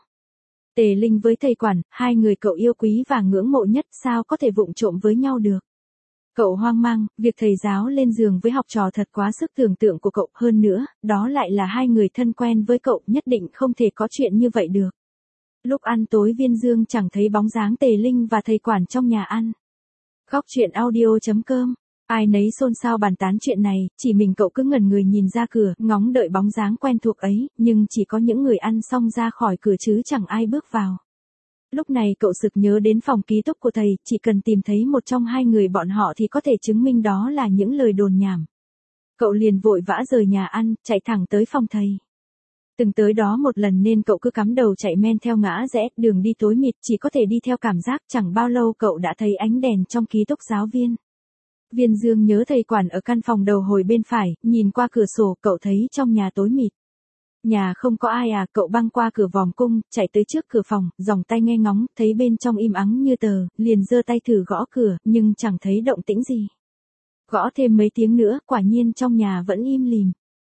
Speaker 1: Tề Linh với thầy quản, hai người cậu yêu quý và ngưỡng mộ nhất, sao có thể vụng trộm với nhau được. Cậu hoang mang, việc thầy giáo lên giường với học trò thật quá sức tưởng tượng của cậu, hơn nữa, đó lại là hai người thân quen với cậu, nhất định không thể có chuyện như vậy được. Lúc ăn tối Viên Dương chẳng thấy bóng dáng Tề Linh và thầy quản trong nhà ăn. Góc truyện audio.com, ai nấy xôn xao bàn tán chuyện này, chỉ mình cậu cứ ngẩn người nhìn ra cửa, ngóng đợi bóng dáng quen thuộc ấy, nhưng chỉ có những người ăn xong ra khỏi cửa chứ chẳng ai bước vào. Lúc này cậu sực nhớ đến phòng ký túc của thầy, chỉ cần tìm thấy một trong hai người bọn họ thì có thể chứng minh đó là những lời đồn nhảm. Cậu liền vội vã rời nhà ăn, chạy thẳng tới phòng thầy. Từng tới đó một lần nên cậu cứ cắm đầu chạy men theo ngã rẽ, đường đi tối mịt, chỉ có thể đi theo cảm giác, chẳng bao lâu cậu đã thấy ánh đèn trong ký túc giáo viên. Viên Dương nhớ thầy quản ở căn phòng đầu hồi bên phải, nhìn qua cửa sổ, cậu thấy trong nhà tối mịt. Nhà không có ai à, cậu băng qua cửa vòm cung, chạy tới trước cửa phòng, giòng tay nghe ngóng, thấy bên trong im ắng như tờ, liền giơ tay thử gõ cửa, nhưng chẳng thấy động tĩnh gì. Gõ thêm mấy tiếng nữa, quả nhiên trong nhà vẫn im lìm.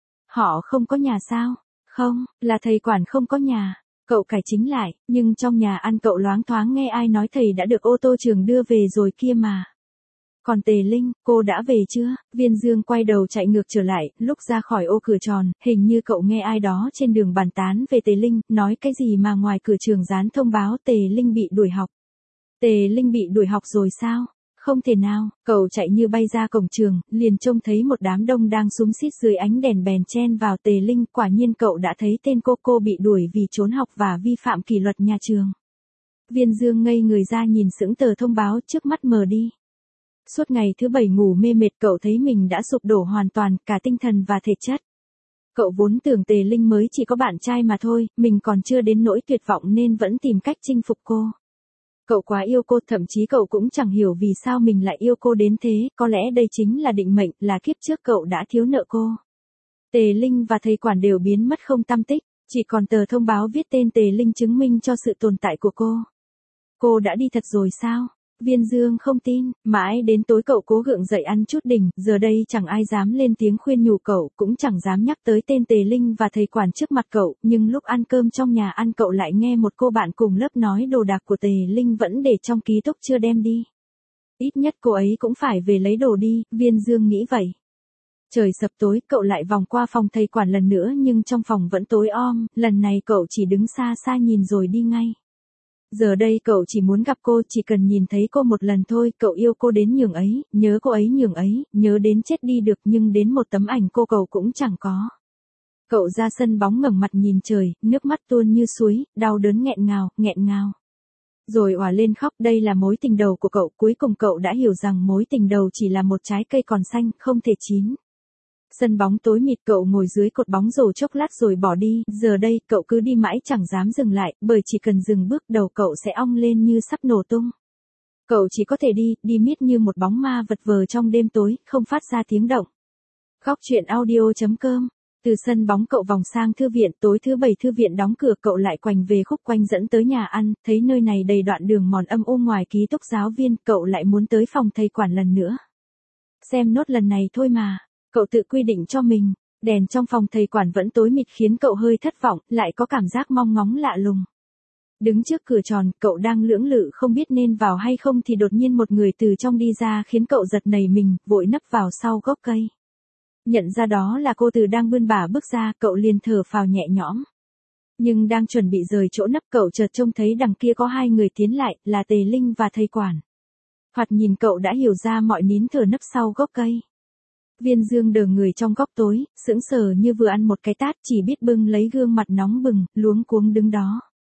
Speaker 1: Họ không có nhà sao? Không, là thầy quản không có nhà. Cậu cải chính lại, nhưng trong nhà ăn cậu loáng thoáng nghe ai nói thầy đã được ô tô trường đưa về rồi kia mà. Còn Tề Linh, cô đã về chưa? Viên Dương quay đầu chạy ngược trở lại, lúc ra khỏi ô cửa tròn, hình như cậu nghe ai đó trên đường bàn tán về Tề Linh, nói cái gì mà ngoài cửa trường dán thông báo Tề Linh bị đuổi học. Tề Linh bị đuổi học rồi sao? Không thể nào, cậu chạy như bay ra cổng trường, liền trông thấy một đám đông đang xúm xít dưới ánh đèn bèn chen vào Tề Linh, quả nhiên cậu đã thấy tên cô bị đuổi vì trốn học và vi phạm kỷ luật nhà trường. Viên Dương ngây người ra nhìn sững tờ thông báo trước mắt mờ đi. Suốt ngày thứ bảy ngủ mê mệt cậu thấy mình đã sụp đổ hoàn toàn, cả tinh thần và thể chất. Cậu vốn tưởng Tề Linh mới chỉ có bạn trai mà thôi, mình còn chưa đến nỗi tuyệt vọng nên vẫn tìm cách chinh phục cô. Cậu quá yêu cô, thậm chí cậu cũng chẳng hiểu vì sao mình lại yêu cô đến thế, có lẽ đây chính là định mệnh, là kiếp trước cậu đã thiếu nợ cô. Tề Linh và thầy quản đều biến mất không tăm tích, chỉ còn tờ thông báo viết tên Tề Linh chứng minh cho sự tồn tại của cô. Cô đã đi thật rồi sao? Viên Dương không tin, mãi đến tối cậu cố gượng dậy ăn chút đỉnh, giờ đây chẳng ai dám lên tiếng khuyên nhủ cậu, cũng chẳng dám nhắc tới tên Tề Linh và thầy quản trước mặt cậu, nhưng lúc ăn cơm trong nhà ăn cậu lại nghe một cô bạn cùng lớp nói đồ đạc của Tề Linh vẫn để trong ký túc chưa đem đi. Ít nhất cô ấy cũng phải về lấy đồ đi, Viên Dương nghĩ vậy. Trời sập tối, cậu lại vòng qua phòng thầy quản lần nữa nhưng trong phòng vẫn tối om, lần này cậu chỉ đứng xa xa nhìn rồi đi ngay. Giờ đây cậu chỉ muốn gặp cô, chỉ cần nhìn thấy cô một lần thôi, cậu yêu cô đến nhường ấy, nhớ cô ấy nhường ấy, nhớ đến chết đi được nhưng đến một tấm ảnh cô cậu cũng chẳng có. Cậu ra sân bóng ngẩng mặt nhìn trời, nước mắt tuôn như suối, đau đớn nghẹn ngào. Rồi òa lên khóc, đây là mối tình đầu của cậu, cuối cùng cậu đã hiểu rằng mối tình đầu chỉ là một trái cây còn xanh, không thể chín. Sân bóng tối mịt cậu ngồi dưới cột bóng rổ chốc lát rồi bỏ đi, giờ đây cậu cứ đi mãi chẳng dám dừng lại, bởi chỉ cần dừng bước đầu cậu sẽ ong lên như sắp nổ tung. Cậu chỉ có thể đi miết như một bóng ma vật vờ trong đêm tối, không phát ra tiếng động. Góc truyện audio.com. Từ sân bóng cậu vòng sang thư viện, tối thứ bảy thư viện đóng cửa cậu lại quành về khúc quanh dẫn tới nhà ăn, thấy nơi này đầy đoạn đường mòn âm u ngoài ký túc giáo viên, cậu lại muốn tới phòng thầy quản lần nữa. Xem nốt lần này thôi mà. Cậu tự quy định cho mình, đèn trong phòng thầy quản vẫn tối mịt khiến cậu hơi thất vọng, lại có cảm giác mong ngóng lạ lùng. Đứng trước cửa tròn, cậu đang lưỡng lự không biết nên vào hay không thì đột nhiên một người từ trong đi ra khiến cậu giật nảy mình, vội nấp vào sau gốc cây. Nhận ra đó là cô Từ đang bươn bả bước ra, cậu liền thở phào nhẹ nhõm. Nhưng đang chuẩn bị rời chỗ nấp cậu chợt trông thấy đằng kia có hai người tiến lại, là Tề Linh và thầy quản. Thoạt nhìn cậu đã hiểu ra mọi nín thở nấp sau gốc cây. Viên Dương đờ người trong góc tối, sững sờ như vừa ăn một cái tát, chỉ biết bưng lấy gương mặt nóng bừng, luống cuống đứng đó.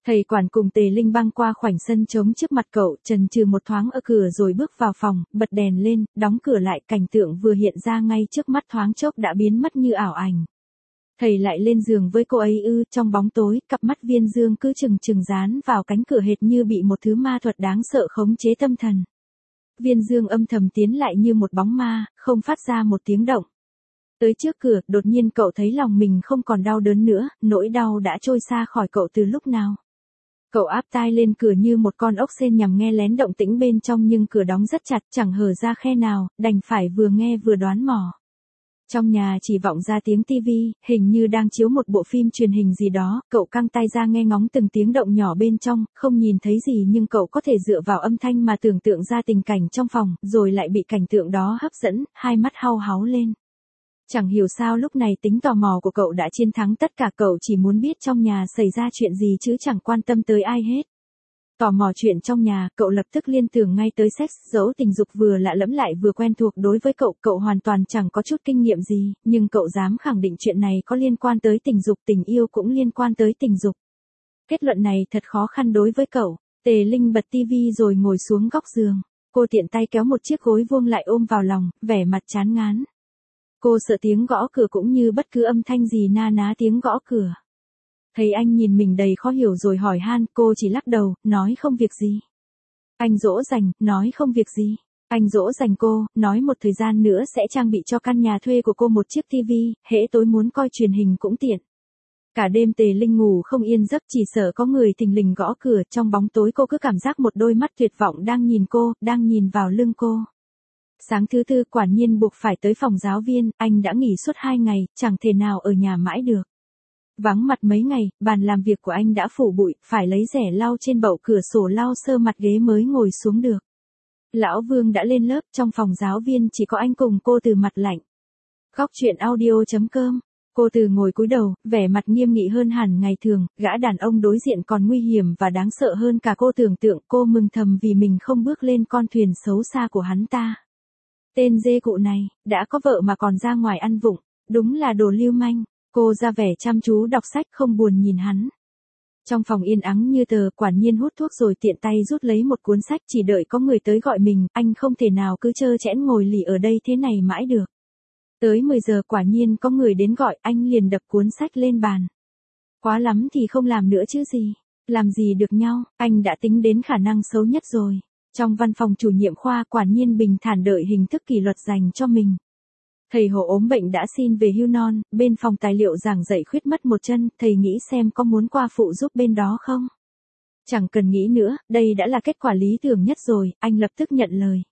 Speaker 1: Thầy quản cùng Tề Linh băng qua khoảnh sân trống trước mặt cậu, chần chừ một thoáng ở cửa rồi bước vào phòng, bật đèn lên, đóng cửa lại, cảnh tượng vừa hiện ra ngay trước mắt thoáng chốc đã biến mất như ảo ảnh. Thầy lại lên giường với cô ấy trong bóng tối, cặp mắt Viên Dương cứ chừng chừng dán vào cánh cửa hệt như bị một thứ ma thuật đáng sợ khống chế tâm thần. Viên Dương âm thầm tiến lại như một bóng ma, không phát ra một tiếng động. Tới trước cửa, đột nhiên cậu thấy lòng mình không còn đau đớn nữa, nỗi đau đã trôi xa khỏi cậu từ lúc nào. Cậu áp tai lên cửa như một con ốc sên nhằm nghe lén động tĩnh bên trong nhưng cửa đóng rất chặt, chẳng hở ra khe nào, đành phải vừa nghe vừa đoán mò. Trong nhà chỉ vọng ra tiếng tivi, hình như đang chiếu một bộ phim truyền hình gì đó, cậu căng tai ra nghe ngóng từng tiếng động nhỏ bên trong, không nhìn thấy gì nhưng cậu có thể dựa vào âm thanh mà tưởng tượng ra tình cảnh trong phòng, rồi lại bị cảnh tượng đó hấp dẫn, hai mắt hau háu lên. Chẳng hiểu sao lúc này tính tò mò của cậu đã chiến thắng tất cả, cậu chỉ muốn biết trong nhà xảy ra chuyện gì chứ chẳng quan tâm tới ai hết. Tò mò chuyện trong nhà, cậu lập tức liên tưởng ngay tới sex, dẫu tình dục vừa lạ lẫm lại vừa quen thuộc đối với cậu hoàn toàn chẳng có chút kinh nghiệm gì, nhưng cậu dám khẳng định chuyện này có liên quan tới tình dục, tình yêu cũng liên quan tới tình dục. Kết luận này thật khó khăn đối với cậu. Tề Linh bật tivi rồi ngồi xuống góc giường. Cô tiện tay kéo một chiếc gối vuông lại ôm vào lòng, vẻ mặt chán ngán. Cô sợ tiếng gõ cửa cũng như bất cứ âm thanh gì na ná tiếng gõ cửa. Thấy anh nhìn mình đầy khó hiểu rồi hỏi han, cô chỉ lắc đầu, nói không việc gì. Anh dỗ dành, nói không việc gì. Anh dỗ dành cô, nói một thời gian nữa sẽ trang bị cho căn nhà thuê của cô một chiếc tivi, hễ tối muốn coi truyền hình cũng tiện. Cả đêm Tề Linh ngủ không yên giấc, chỉ sợ có người thình lình gõ cửa, trong bóng tối cô cứ cảm giác một đôi mắt tuyệt vọng đang nhìn cô, đang nhìn vào lưng cô. Sáng thứ tư quả nhiên buộc phải tới phòng giáo viên, anh đã nghỉ suốt 2 ngày, chẳng thể nào ở nhà mãi được. Vắng mặt mấy ngày, bàn làm việc của anh đã phủ bụi, phải lấy rẻ lau trên bậu cửa sổ lau sơ mặt ghế mới ngồi xuống được. Lão Vương đã lên lớp, trong phòng giáo viên chỉ có anh cùng cô Từ mặt lạnh. Góc chuyện audio.com. Cô Từ ngồi cúi đầu, vẻ mặt nghiêm nghị hơn hẳn ngày thường, gã đàn ông đối diện còn nguy hiểm và đáng sợ hơn cả cô tưởng tượng, cô mừng thầm vì mình không bước lên con thuyền xấu xa của hắn ta. Tên dê cụ này, đã có vợ mà còn ra ngoài ăn vụng, đúng là đồ lưu manh. Cô ra vẻ chăm chú đọc sách không buồn nhìn hắn. Trong phòng yên ắng như tờ, quản nhiên hút thuốc rồi tiện tay rút lấy một cuốn sách, chỉ đợi có người tới gọi mình, anh không thể nào cứ trơ trẽn ngồi lì ở đây thế này mãi được. Tới 10 giờ quả nhiên có người đến gọi, anh liền đập cuốn sách lên bàn. Quá lắm thì không làm nữa chứ gì. Làm gì được nhau, anh đã tính đến khả năng xấu nhất rồi. Trong văn phòng chủ nhiệm khoa, quản nhiên bình thản đợi hình thức kỷ luật dành cho mình. Thầy Hồ ốm bệnh đã xin về hưu non, bên phòng tài liệu giảng dạy khuyết mất một chân, thầy nghĩ xem có muốn qua phụ giúp bên đó không? Chẳng cần nghĩ nữa, đây đã là kết quả lý tưởng nhất rồi, anh lập tức nhận lời.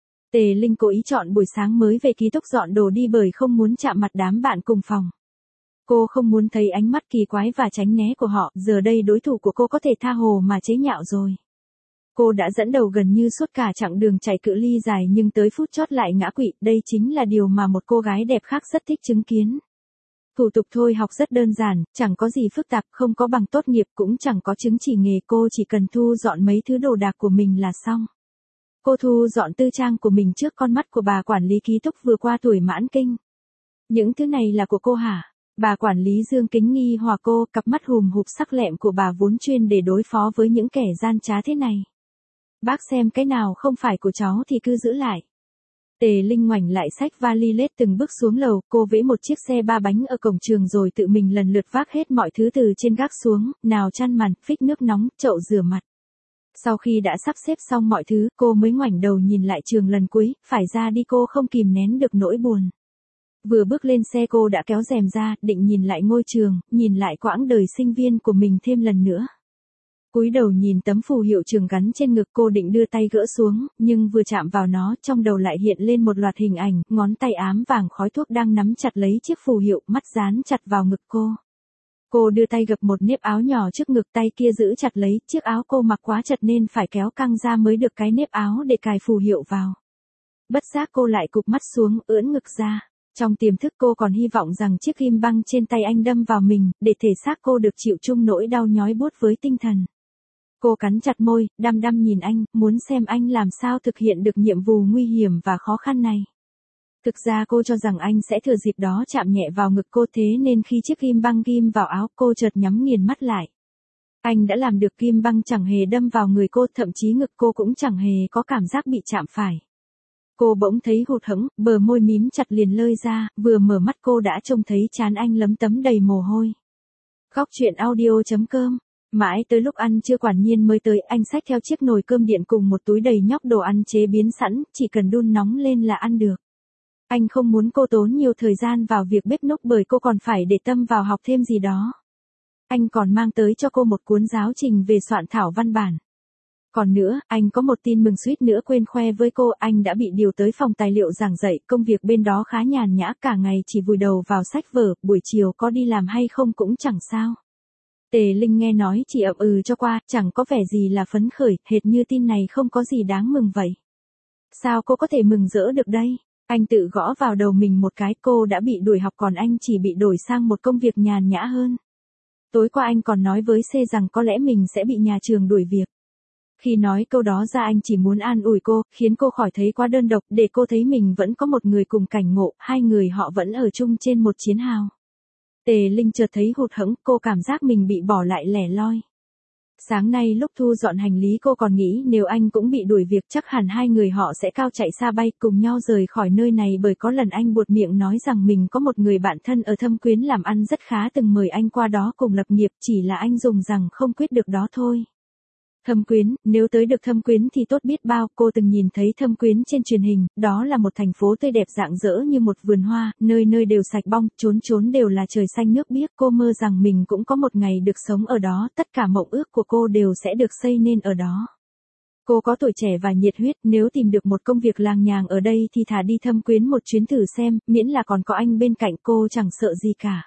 Speaker 1: Tề Linh cố ý chọn buổi sáng mới về ký túc dọn đồ đi bởi không muốn chạm mặt đám bạn cùng phòng. Cô không muốn thấy ánh mắt kỳ quái và tránh né của họ, giờ đây đối thủ của cô có thể tha hồ mà chế nhạo rồi. Cô đã dẫn đầu gần như suốt cả chặng đường chạy cự ly dài nhưng tới phút chót lại ngã quỵ, đây chính là điều mà một cô gái đẹp khác rất thích chứng kiến. Thủ tục thôi học rất đơn giản, chẳng có gì phức tạp, không có bằng tốt nghiệp cũng chẳng có chứng chỉ nghề, cô chỉ cần thu dọn mấy thứ đồ đạc của mình là xong. Cô thu dọn tư trang của mình trước con mắt của bà quản lý ký túc vừa qua tuổi mãn kinh. Những thứ này là của cô hả? Bà quản lý Dương kính nghi hòa cô, cặp mắt hùm hụp sắc lẹm của bà vốn chuyên để đối phó với những kẻ gian trá thế này. Bác xem cái nào không phải của cháu thì cứ giữ lại. Tề Linh ngoảnh lại xách vali lết từng bước xuống lầu, cô vẽ một chiếc xe 3 bánh ở cổng trường rồi tự mình lần lượt vác hết mọi thứ từ trên gác xuống, nào chăn màn, phích nước nóng, chậu rửa mặt. Sau khi đã sắp xếp xong mọi thứ, cô mới ngoảnh đầu nhìn lại trường lần cuối, phải ra đi cô không kìm nén được nỗi buồn. Vừa bước lên xe cô đã kéo rèm ra, định nhìn lại ngôi trường, nhìn lại quãng đời sinh viên của mình thêm lần nữa. Cúi đầu nhìn tấm phù hiệu trường gắn trên ngực, cô định đưa tay gỡ xuống, nhưng vừa chạm vào nó, trong đầu lại hiện lên một loạt hình ảnh, ngón tay ám vàng khói thuốc đang nắm chặt lấy chiếc phù hiệu, mắt dán chặt vào ngực cô. Cô đưa tay gập một nếp áo nhỏ trước ngực, tay kia giữ chặt lấy, chiếc áo cô mặc quá chật nên phải kéo căng ra mới được cái nếp áo để cài phù hiệu vào. Bất giác cô lại cụp mắt xuống, ưỡn ngực ra. Trong tiềm thức cô còn hy vọng rằng chiếc ghim băng trên tay anh đâm vào mình, để thể xác cô được chịu chung nỗi đau nhói buốt với tinh thần. Cô cắn chặt môi, đăm đăm nhìn anh, muốn xem anh làm sao thực hiện được nhiệm vụ nguy hiểm và khó khăn này. Thực ra cô cho rằng anh sẽ thừa dịp đó chạm nhẹ vào ngực cô, thế nên khi chiếc ghim băng ghim vào áo cô chợt nhắm nghiền mắt lại. Anh đã làm được, kim băng chẳng hề đâm vào người cô, thậm chí ngực cô cũng chẳng hề có cảm giác bị chạm phải. Cô bỗng thấy hụt hẫng, bờ môi mím chặt liền lơi ra, vừa mở mắt cô đã trông thấy trán anh lấm tấm đầy mồ hôi. Góc truyện audio.com. Mãi tới lúc ăn trưa Quản Nhiên mới tới, anh xách theo chiếc nồi cơm điện cùng một túi đầy nhóc đồ ăn chế biến sẵn, chỉ cần đun nóng lên là ăn được. Anh không muốn cô tốn nhiều thời gian vào việc bếp núc bởi cô còn phải để tâm vào học thêm gì đó. Anh còn mang tới cho cô một cuốn giáo trình về soạn thảo văn bản. Còn nữa, anh có một tin mừng suýt nữa quên khoe với cô, anh đã bị điều tới phòng tài liệu giảng dạy, công việc bên đó khá nhàn nhã, cả ngày chỉ vùi đầu vào sách vở, buổi chiều có đi làm hay không cũng chẳng sao. Tề Linh nghe nói chỉ ậm ừ cho qua, chẳng có vẻ gì là phấn khởi, hệt như tin này không có gì đáng mừng vậy. Sao cô có thể mừng rỡ được đây? Anh tự gõ vào đầu mình một cái, cô đã bị đuổi học còn anh chỉ bị đổi sang một công việc nhàn nhã hơn. Tối qua anh còn nói với C rằng có lẽ mình sẽ bị nhà trường đuổi việc. Khi nói câu đó ra anh chỉ muốn an ủi cô, khiến cô khỏi thấy quá đơn độc, để cô thấy mình vẫn có một người cùng cảnh ngộ, hai người họ vẫn ở chung trên một chiến hào. Tề Linh chợt thấy hụt hẫng, cô cảm giác mình bị bỏ lại lẻ loi. Sáng nay lúc thu dọn hành lý cô còn nghĩ nếu anh cũng bị đuổi việc chắc hẳn hai người họ sẽ cao chạy xa bay cùng nhau rời khỏi nơi này, bởi có lần anh buột miệng nói rằng mình có một người bạn thân ở Thâm Quyến làm ăn rất khá từng mời anh qua đó cùng lập nghiệp, chỉ là anh dùng rằng không quyết được đó thôi. Thâm Quyến, nếu tới được Thâm Quyến thì tốt biết bao, cô từng nhìn thấy Thâm Quyến trên truyền hình, đó là một thành phố tươi đẹp rạng rỡ như một vườn hoa, nơi nơi đều sạch bong, chốn chốn đều là trời xanh nước biếc, cô mơ rằng mình cũng có một ngày được sống ở đó, tất cả mộng ước của cô đều sẽ được xây nên ở đó. Cô có tuổi trẻ và nhiệt huyết, nếu tìm được một công việc làng nhàng ở đây thì thà đi Thâm Quyến một chuyến thử xem, miễn là còn có anh bên cạnh cô chẳng sợ gì cả.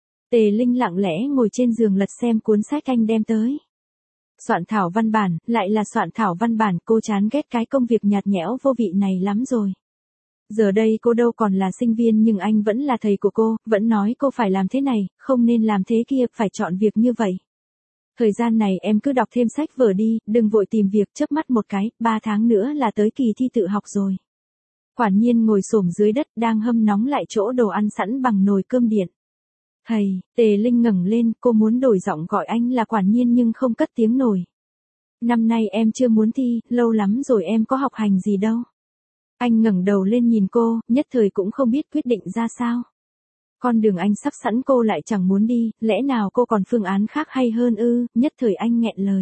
Speaker 1: Tề Linh lặng lẽ ngồi trên giường lật xem cuốn sách anh đem tới. Soạn thảo văn bản, lại là soạn thảo văn bản, cô chán ghét cái công việc nhạt nhẽo vô vị này lắm rồi. Giờ đây cô đâu còn là sinh viên nhưng anh vẫn là thầy của cô, vẫn nói cô phải làm thế này, không nên làm thế kia, phải chọn việc như vậy. Thời gian này em cứ đọc thêm sách vở đi, đừng vội tìm việc, chớp mắt một cái, 3 tháng nữa là tới kỳ thi tự học rồi. Quản Nhiên ngồi xổm dưới đất đang hâm nóng lại chỗ đồ ăn sẵn bằng nồi cơm điện. Thầy, Tề Linh ngẩng lên, cô muốn đổi giọng gọi anh là Quản Nhiên nhưng không cất tiếng nổi. Năm nay em chưa muốn thi, lâu lắm rồi em có học hành gì đâu. Anh ngẩng đầu lên nhìn cô, nhất thời cũng không biết quyết định ra sao. Con đường anh sắp sẵn cô lại chẳng muốn đi, lẽ nào cô còn phương án khác hay hơn ư? Nhất thời anh nghẹn lời.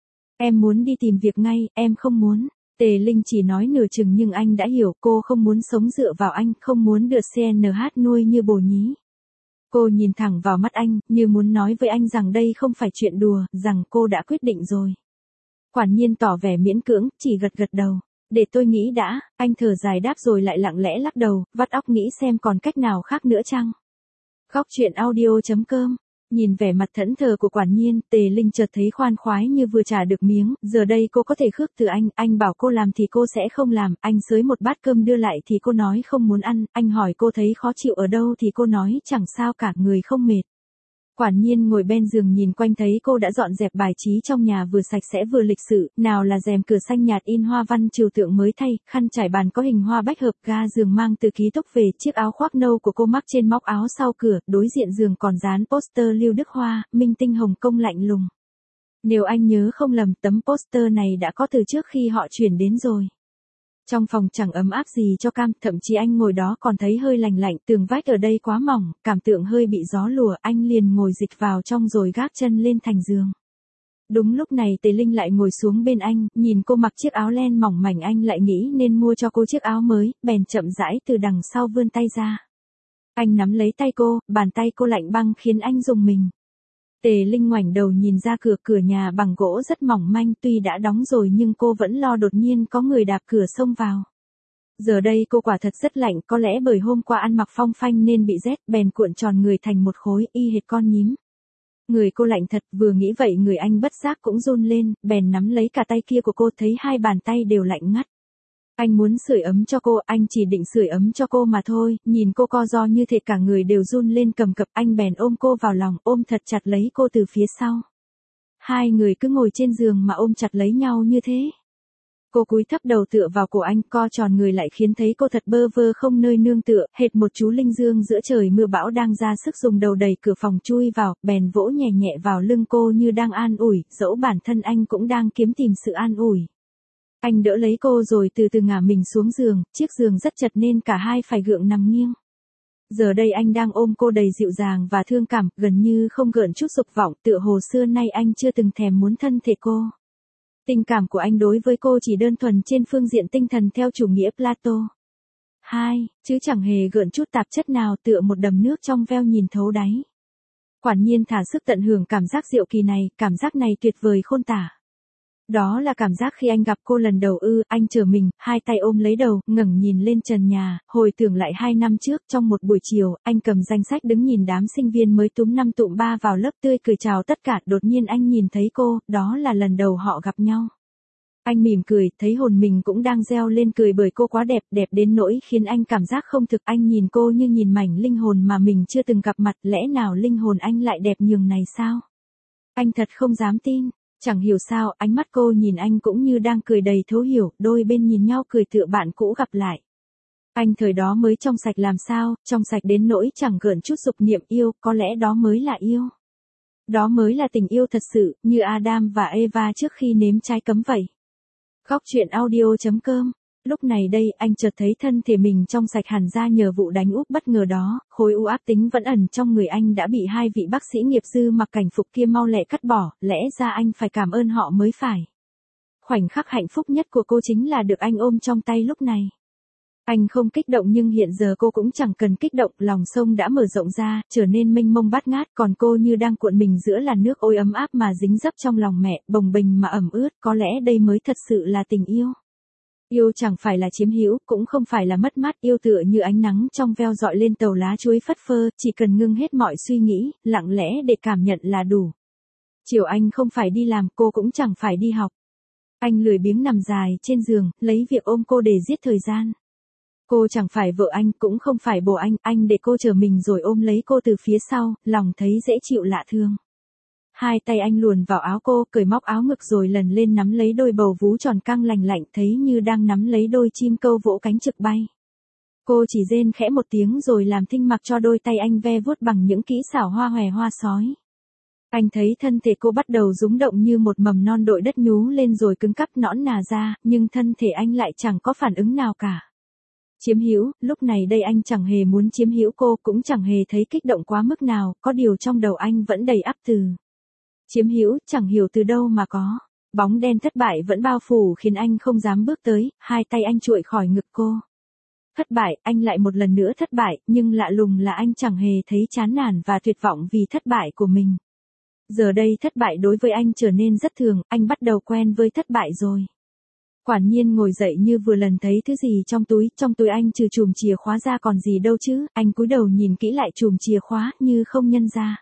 Speaker 1: Em muốn đi tìm việc ngay, em không muốn. Tề Linh chỉ nói nửa chừng nhưng anh đã hiểu, cô không muốn sống dựa vào anh, không muốn được CNH nuôi như bồ nhí. Cô nhìn thẳng vào mắt anh, như muốn nói với anh rằng đây không phải chuyện đùa, rằng cô đã quyết định rồi. Quản Nhiên tỏ vẻ miễn cưỡng, chỉ gật gật đầu. Để tôi nghĩ đã, anh thở dài đáp rồi lại lặng lẽ lắc đầu, vắt óc nghĩ xem còn cách nào khác nữa chăng. Góc truyện audio.com. Nhìn vẻ mặt thẫn thờ của Quản Nhiên, Tề Linh chợt thấy khoan khoái như vừa trả được miếng, giờ đây cô có thể khước từ anh bảo cô làm thì cô sẽ không làm, anh xới một bát cơm đưa lại thì cô nói không muốn ăn, anh hỏi cô thấy khó chịu ở đâu thì cô nói chẳng sao cả, người không mệt. Quản Nhiên ngồi bên giường nhìn quanh thấy cô đã dọn dẹp bài trí trong nhà vừa sạch sẽ vừa lịch sự, nào là rèm cửa xanh nhạt in hoa văn trừu tượng mới thay, khăn trải bàn có hình hoa bách hợp, ga giường mang từ ký túc về, chiếc áo khoác nâu của cô mắc trên móc áo sau cửa, đối diện giường còn dán poster Lưu Đức Hoa, minh tinh Hồng Kông lạnh lùng. Nếu anh nhớ không lầm, tấm poster này đã có từ trước khi họ chuyển đến rồi. Trong phòng chẳng ấm áp gì cho cam, thậm chí anh ngồi đó còn thấy hơi lành lạnh, tường vách ở đây quá mỏng, cảm tượng hơi bị gió lùa, anh liền ngồi dịch vào trong rồi gác chân lên thành giường. Đúng lúc này Tề Linh lại ngồi xuống bên anh, nhìn cô mặc chiếc áo len mỏng mảnh anh lại nghĩ nên mua cho cô chiếc áo mới, bèn chậm rãi từ đằng sau vươn tay ra. Anh nắm lấy tay cô, bàn tay cô lạnh băng khiến anh rùng mình. Tề Linh ngoảnh đầu nhìn ra cửa nhà bằng gỗ rất mỏng manh, tuy đã đóng rồi nhưng cô vẫn lo đột nhiên có người đạp cửa xông vào. Giờ đây cô quả thật rất lạnh, có lẽ bởi hôm qua ăn mặc phong phanh nên bị rét, bèn cuộn tròn người thành một khối, y hệt con nhím. Người cô lạnh thật, vừa nghĩ vậy người anh bất giác cũng run lên, bèn nắm lấy cả tay kia của cô, thấy hai bàn tay đều lạnh ngắt. Anh muốn sưởi ấm cho cô, anh chỉ định sưởi ấm cho cô mà thôi, nhìn cô co ro như thể cả người đều run lên cầm cập, anh bèn ôm cô vào lòng, ôm thật chặt lấy cô từ phía sau. Hai người cứ ngồi trên giường mà ôm chặt lấy nhau như thế. Cô cúi thấp đầu tựa vào cổ anh, co tròn người lại khiến thấy cô thật bơ vơ không nơi nương tựa, hệt một chú linh dương giữa trời mưa bão đang ra sức dùng đầu đẩy cửa phòng chui vào, bèn vỗ nhẹ nhẹ vào lưng cô như đang an ủi, dẫu bản thân anh cũng đang kiếm tìm sự an ủi. Anh đỡ lấy cô rồi từ từ ngả mình xuống giường, chiếc giường rất chật nên cả hai phải gượng nằm nghiêng. Giờ đây anh đang ôm cô đầy dịu dàng và thương cảm, gần như không gợn chút dục vọng, tựa hồ xưa nay anh chưa từng thèm muốn thân thể cô. Tình cảm của anh đối với cô chỉ đơn thuần trên phương diện tinh thần theo chủ nghĩa Plato. Chứ chẳng hề gợn chút tạp chất nào, tựa một đầm nước trong veo nhìn thấu đáy. Quả nhiên thả sức tận hưởng cảm giác diệu kỳ này, cảm giác này tuyệt vời khôn tả. Đó là cảm giác khi anh gặp cô lần đầu anh trở mình, hai tay ôm lấy đầu, ngẩng nhìn lên trần nhà, hồi tưởng lại 2 năm trước, trong một buổi chiều, anh cầm danh sách đứng nhìn đám sinh viên mới túm 5 tụm 3 vào lớp tươi cười chào tất cả, đột nhiên anh nhìn thấy cô, đó là lần đầu họ gặp nhau. Anh mỉm cười, thấy hồn mình cũng đang reo lên cười bởi cô quá đẹp, đẹp đến nỗi khiến anh cảm giác không thực. Anh nhìn cô như nhìn mảnh linh hồn mà mình chưa từng gặp mặt, lẽ nào linh hồn anh lại đẹp nhường này sao? Anh thật không dám tin. Chẳng hiểu sao, ánh mắt cô nhìn anh cũng như đang cười đầy thấu hiểu, đôi bên nhìn nhau cười tựa bạn cũ gặp lại. Anh thời đó mới trong sạch làm sao, trong sạch đến nỗi chẳng gợn chút dục niệm yêu, có lẽ đó mới là yêu. Đó mới là tình yêu thật sự, như Adam và Eva trước khi nếm trái cấm vậy. Góc truyện audio.com. Lúc này đây, anh chợt thấy thân thể mình trong sạch hẳn ra nhờ vụ đánh úp bất ngờ đó, khối u ác tính vẫn ẩn trong người anh đã bị 2 vị bác sĩ nghiệp dư mặc cảnh phục kia mau lẹ cắt bỏ, lẽ ra anh phải cảm ơn họ mới phải. Khoảnh khắc hạnh phúc nhất của cô chính là được anh ôm trong tay lúc này. Anh không kích động nhưng hiện giờ cô cũng chẳng cần kích động, lòng sông đã mở rộng ra, trở nên mênh mông bát ngát, còn cô như đang cuộn mình giữa làn nước ôi ấm áp mà dính dấp trong lòng mẹ, bồng bềnh mà ẩm ướt, có lẽ đây mới thật sự là tình yêu. Yêu chẳng phải là chiếm hữu, cũng không phải là mất mát, yêu tựa như ánh nắng trong veo dọi lên tàu lá chuối phất phơ, chỉ cần ngưng hết mọi suy nghĩ, lặng lẽ để cảm nhận là đủ. Chiều anh không phải đi làm, cô cũng chẳng phải đi học. Anh lười biếng nằm dài trên giường, lấy việc ôm cô để giết thời gian. Cô chẳng phải vợ anh, cũng không phải bồ anh để cô chờ mình rồi ôm lấy cô từ phía sau, lòng thấy dễ chịu lạ thương. Hai tay anh luồn vào áo cô, cởi móc áo ngực rồi lần lên nắm lấy đôi bầu vú tròn căng lành lạnh, thấy như đang nắm lấy đôi chim câu vỗ cánh trực bay. Cô chỉ rên khẽ một tiếng rồi làm thinh mặc cho đôi tay anh ve vuốt bằng những kỹ xảo hoa hòe hoa sói. Anh thấy thân thể cô bắt đầu rúng động như một mầm non đội đất nhú lên rồi cứng cắp nõn nà ra, nhưng thân thể anh lại chẳng có phản ứng nào cả. Chiếm hữu, lúc này đây anh chẳng hề muốn chiếm hữu cô, cũng chẳng hề thấy kích động quá mức nào, có điều trong đầu anh vẫn đầy ắp từ. Chiếm hữu, chẳng hiểu từ đâu mà có. Bóng đen thất bại vẫn bao phủ khiến anh không dám bước tới, hai tay anh chuội khỏi ngực cô. Thất bại, anh lại một lần nữa thất bại, nhưng lạ lùng là anh chẳng hề thấy chán nản và tuyệt vọng vì thất bại của mình. Giờ đây thất bại đối với anh trở nên rất thường, anh bắt đầu quen với thất bại rồi. Quản nhiên ngồi dậy như vừa lần thấy thứ gì trong túi anh trừ chùm chìa khóa ra còn gì đâu chứ, anh cúi đầu nhìn kỹ lại chùm chìa khóa như không nhận ra.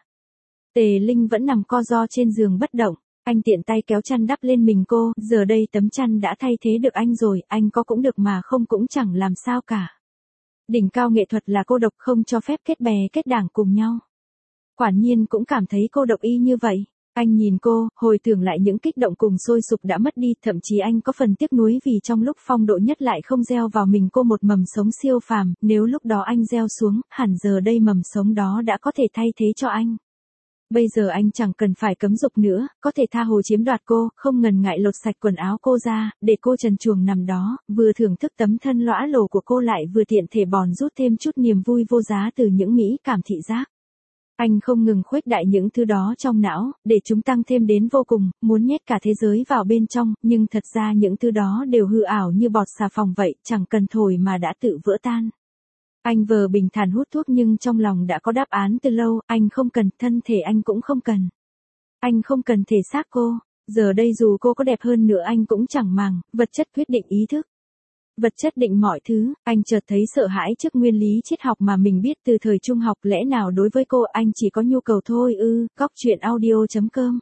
Speaker 1: Tề Linh vẫn nằm co ro trên giường bất động, anh tiện tay kéo chăn đắp lên mình cô, giờ đây tấm chăn đã thay thế được anh rồi, anh có cũng được mà không cũng chẳng làm sao cả. Đỉnh cao nghệ thuật là cô độc, không cho phép kết bè kết đảng cùng nhau. Quản nhiên cũng cảm thấy cô độc y như vậy. Anh nhìn cô, hồi tưởng lại những kích động cùng sôi sục đã mất đi, thậm chí anh có phần tiếc nuối vì trong lúc phong độ nhất lại không gieo vào mình cô một mầm sống siêu phàm, nếu lúc đó anh gieo xuống, hẳn giờ đây mầm sống đó đã có thể thay thế cho anh. Bây giờ anh chẳng cần phải cấm dục nữa, có thể tha hồ chiếm đoạt cô, không ngần ngại lột sạch quần áo cô ra, để cô trần truồng nằm đó, vừa thưởng thức tấm thân lõa lồ của cô lại vừa tiện thể bòn rút thêm chút niềm vui vô giá từ những mỹ cảm thị giác. Anh không ngừng khuếch đại những thứ đó trong não, để chúng tăng thêm đến vô cùng, muốn nhét cả thế giới vào bên trong, nhưng thật ra những thứ đó đều hư ảo như bọt xà phòng vậy, chẳng cần thổi mà đã tự vỡ tan. Anh vờ bình thản hút thuốc nhưng trong lòng đã có đáp án từ lâu, anh không cần, thân thể anh cũng không cần. Anh không cần thể xác cô, giờ đây dù cô có đẹp hơn nữa anh cũng chẳng màng, vật chất quyết định ý thức. Vật chất định mọi thứ, anh chợt thấy sợ hãi trước nguyên lý triết học mà mình biết từ thời trung học, lẽ nào đối với cô anh chỉ có nhu cầu thôi ư, góc truyện audio.com.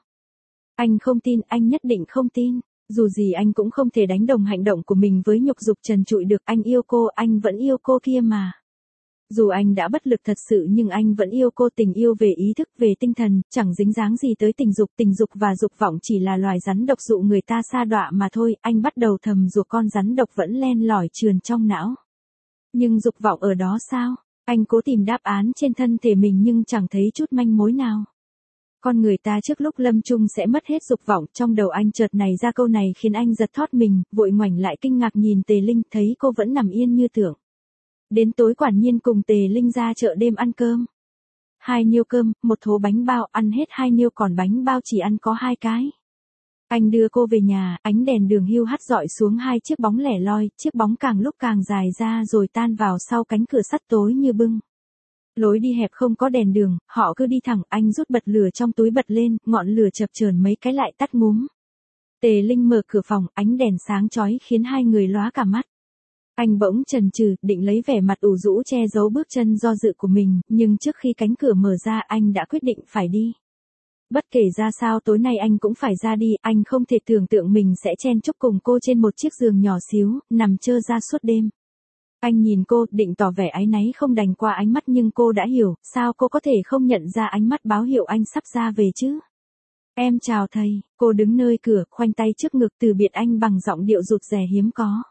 Speaker 1: Anh không tin, anh nhất định không tin, dù gì anh cũng không thể đánh đồng hành động của mình với nhục dục trần trụi được, anh yêu cô, anh vẫn yêu cô kia mà. Dù anh đã bất lực thật sự nhưng anh vẫn yêu cô, tình yêu về ý thức, về tinh thần, chẳng dính dáng gì tới tình dục và dục vọng chỉ là loài rắn độc dụ người ta sa đọa mà thôi, anh bắt đầu thầm ruột con rắn độc vẫn len lỏi trườn trong não. Nhưng dục vọng ở đó sao? Anh cố tìm đáp án trên thân thể mình nhưng chẳng thấy chút manh mối nào. Con người ta trước lúc lâm chung sẽ mất hết dục vọng, trong đầu anh chợt này ra câu này khiến anh giật thót mình, vội ngoảnh lại kinh ngạc nhìn Tề Linh, thấy cô vẫn nằm yên như tưởng. Đến tối quả nhiên cùng Tề Linh ra chợ đêm ăn cơm. 2 niêu cơm, 1 thố bánh bao, ăn hết 2 niêu còn bánh bao chỉ ăn có 2 cái. Anh đưa cô về nhà, ánh đèn đường hiu hắt dọi xuống 2 chiếc bóng lẻ loi, chiếc bóng càng lúc càng dài ra rồi tan vào sau cánh cửa sắt tối như bưng. Lối đi hẹp không có đèn đường, họ cứ đi thẳng, anh rút bật lửa trong túi bật lên, ngọn lửa chập chờn mấy cái lại tắt ngúm. Tề Linh mở cửa phòng, ánh đèn sáng chói khiến 2 người lóa cả mắt. Anh bỗng chần chừ, định lấy vẻ mặt ủ rũ che giấu bước chân do dự của mình, nhưng trước khi cánh cửa mở ra anh đã quyết định phải đi. Bất kể ra sao tối nay anh cũng phải ra đi, anh không thể tưởng tượng mình sẽ chen chúc cùng cô trên một chiếc giường nhỏ xíu, nằm trơ ra suốt đêm. Anh nhìn cô, định tỏ vẻ áy náy không đành qua ánh mắt nhưng cô đã hiểu, sao cô có thể không nhận ra ánh mắt báo hiệu anh sắp ra về chứ? Em chào thầy, cô đứng nơi cửa, khoanh tay trước ngực từ biệt anh bằng giọng điệu rụt rè hiếm có.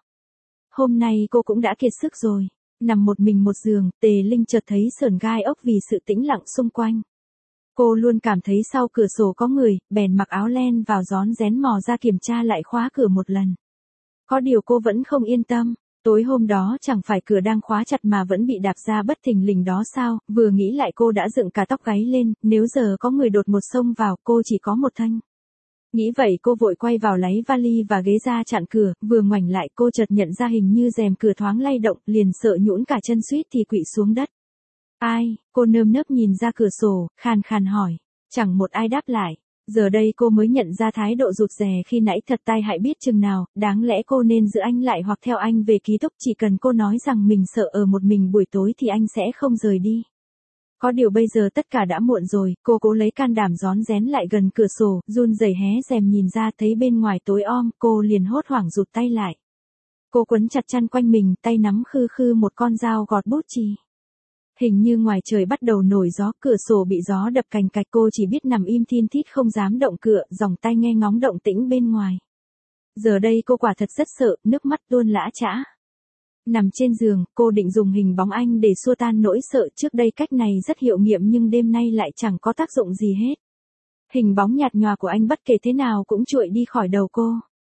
Speaker 1: Hôm nay cô cũng đã kiệt sức rồi. Nằm một mình một giường, Tề Linh chợt thấy sởn gai ốc vì sự tĩnh lặng xung quanh. Cô luôn cảm thấy sau cửa sổ có người, bèn mặc áo len vào rón rén mò ra kiểm tra lại khóa cửa một lần. Có điều cô vẫn không yên tâm. Tối hôm đó chẳng phải cửa đang khóa chặt mà vẫn bị đạp ra bất thình lình đó sao, vừa nghĩ lại cô đã dựng cả tóc gáy lên, nếu giờ có người đột một xông vào, cô chỉ có một thanh. Nghĩ vậy cô vội quay vào lấy vali và ghế ra chặn cửa, vừa ngoảnh lại cô chợt nhận ra hình như rèm cửa thoáng lay động, liền sợ nhũn cả chân suýt thì quỵ xuống đất. Ai, cô nơm nớp nhìn ra cửa sổ, khàn khàn hỏi, chẳng một ai đáp lại. Giờ đây cô mới nhận ra thái độ rụt rè khi nãy thật tai hại biết chừng nào, đáng lẽ cô nên giữ anh lại hoặc theo anh về ký túc, chỉ cần cô nói rằng mình sợ ở một mình buổi tối thì anh sẽ không rời đi. Có điều bây giờ tất cả đã muộn rồi, cô cố lấy can đảm rón rén lại gần cửa sổ, run rẩy hé rèm nhìn ra thấy bên ngoài tối om, cô liền hốt hoảng rụt tay lại. Cô quấn chặt chăn quanh mình, tay nắm khư khư một con dao gọt bút chì. Hình như ngoài trời bắt đầu nổi gió, cửa sổ bị gió đập cành cạch, cô chỉ biết nằm im thin thít không dám động cựa, dòng tai nghe ngóng động tĩnh bên ngoài. Giờ đây cô quả thật rất sợ, nước mắt tuôn lã chã. Nằm trên giường, cô định dùng hình bóng anh để xua tan nỗi sợ, trước đây cách này rất hiệu nghiệm nhưng đêm nay lại chẳng có tác dụng gì hết. Hình bóng nhạt nhòa của anh bất kể thế nào cũng trụi đi khỏi đầu cô.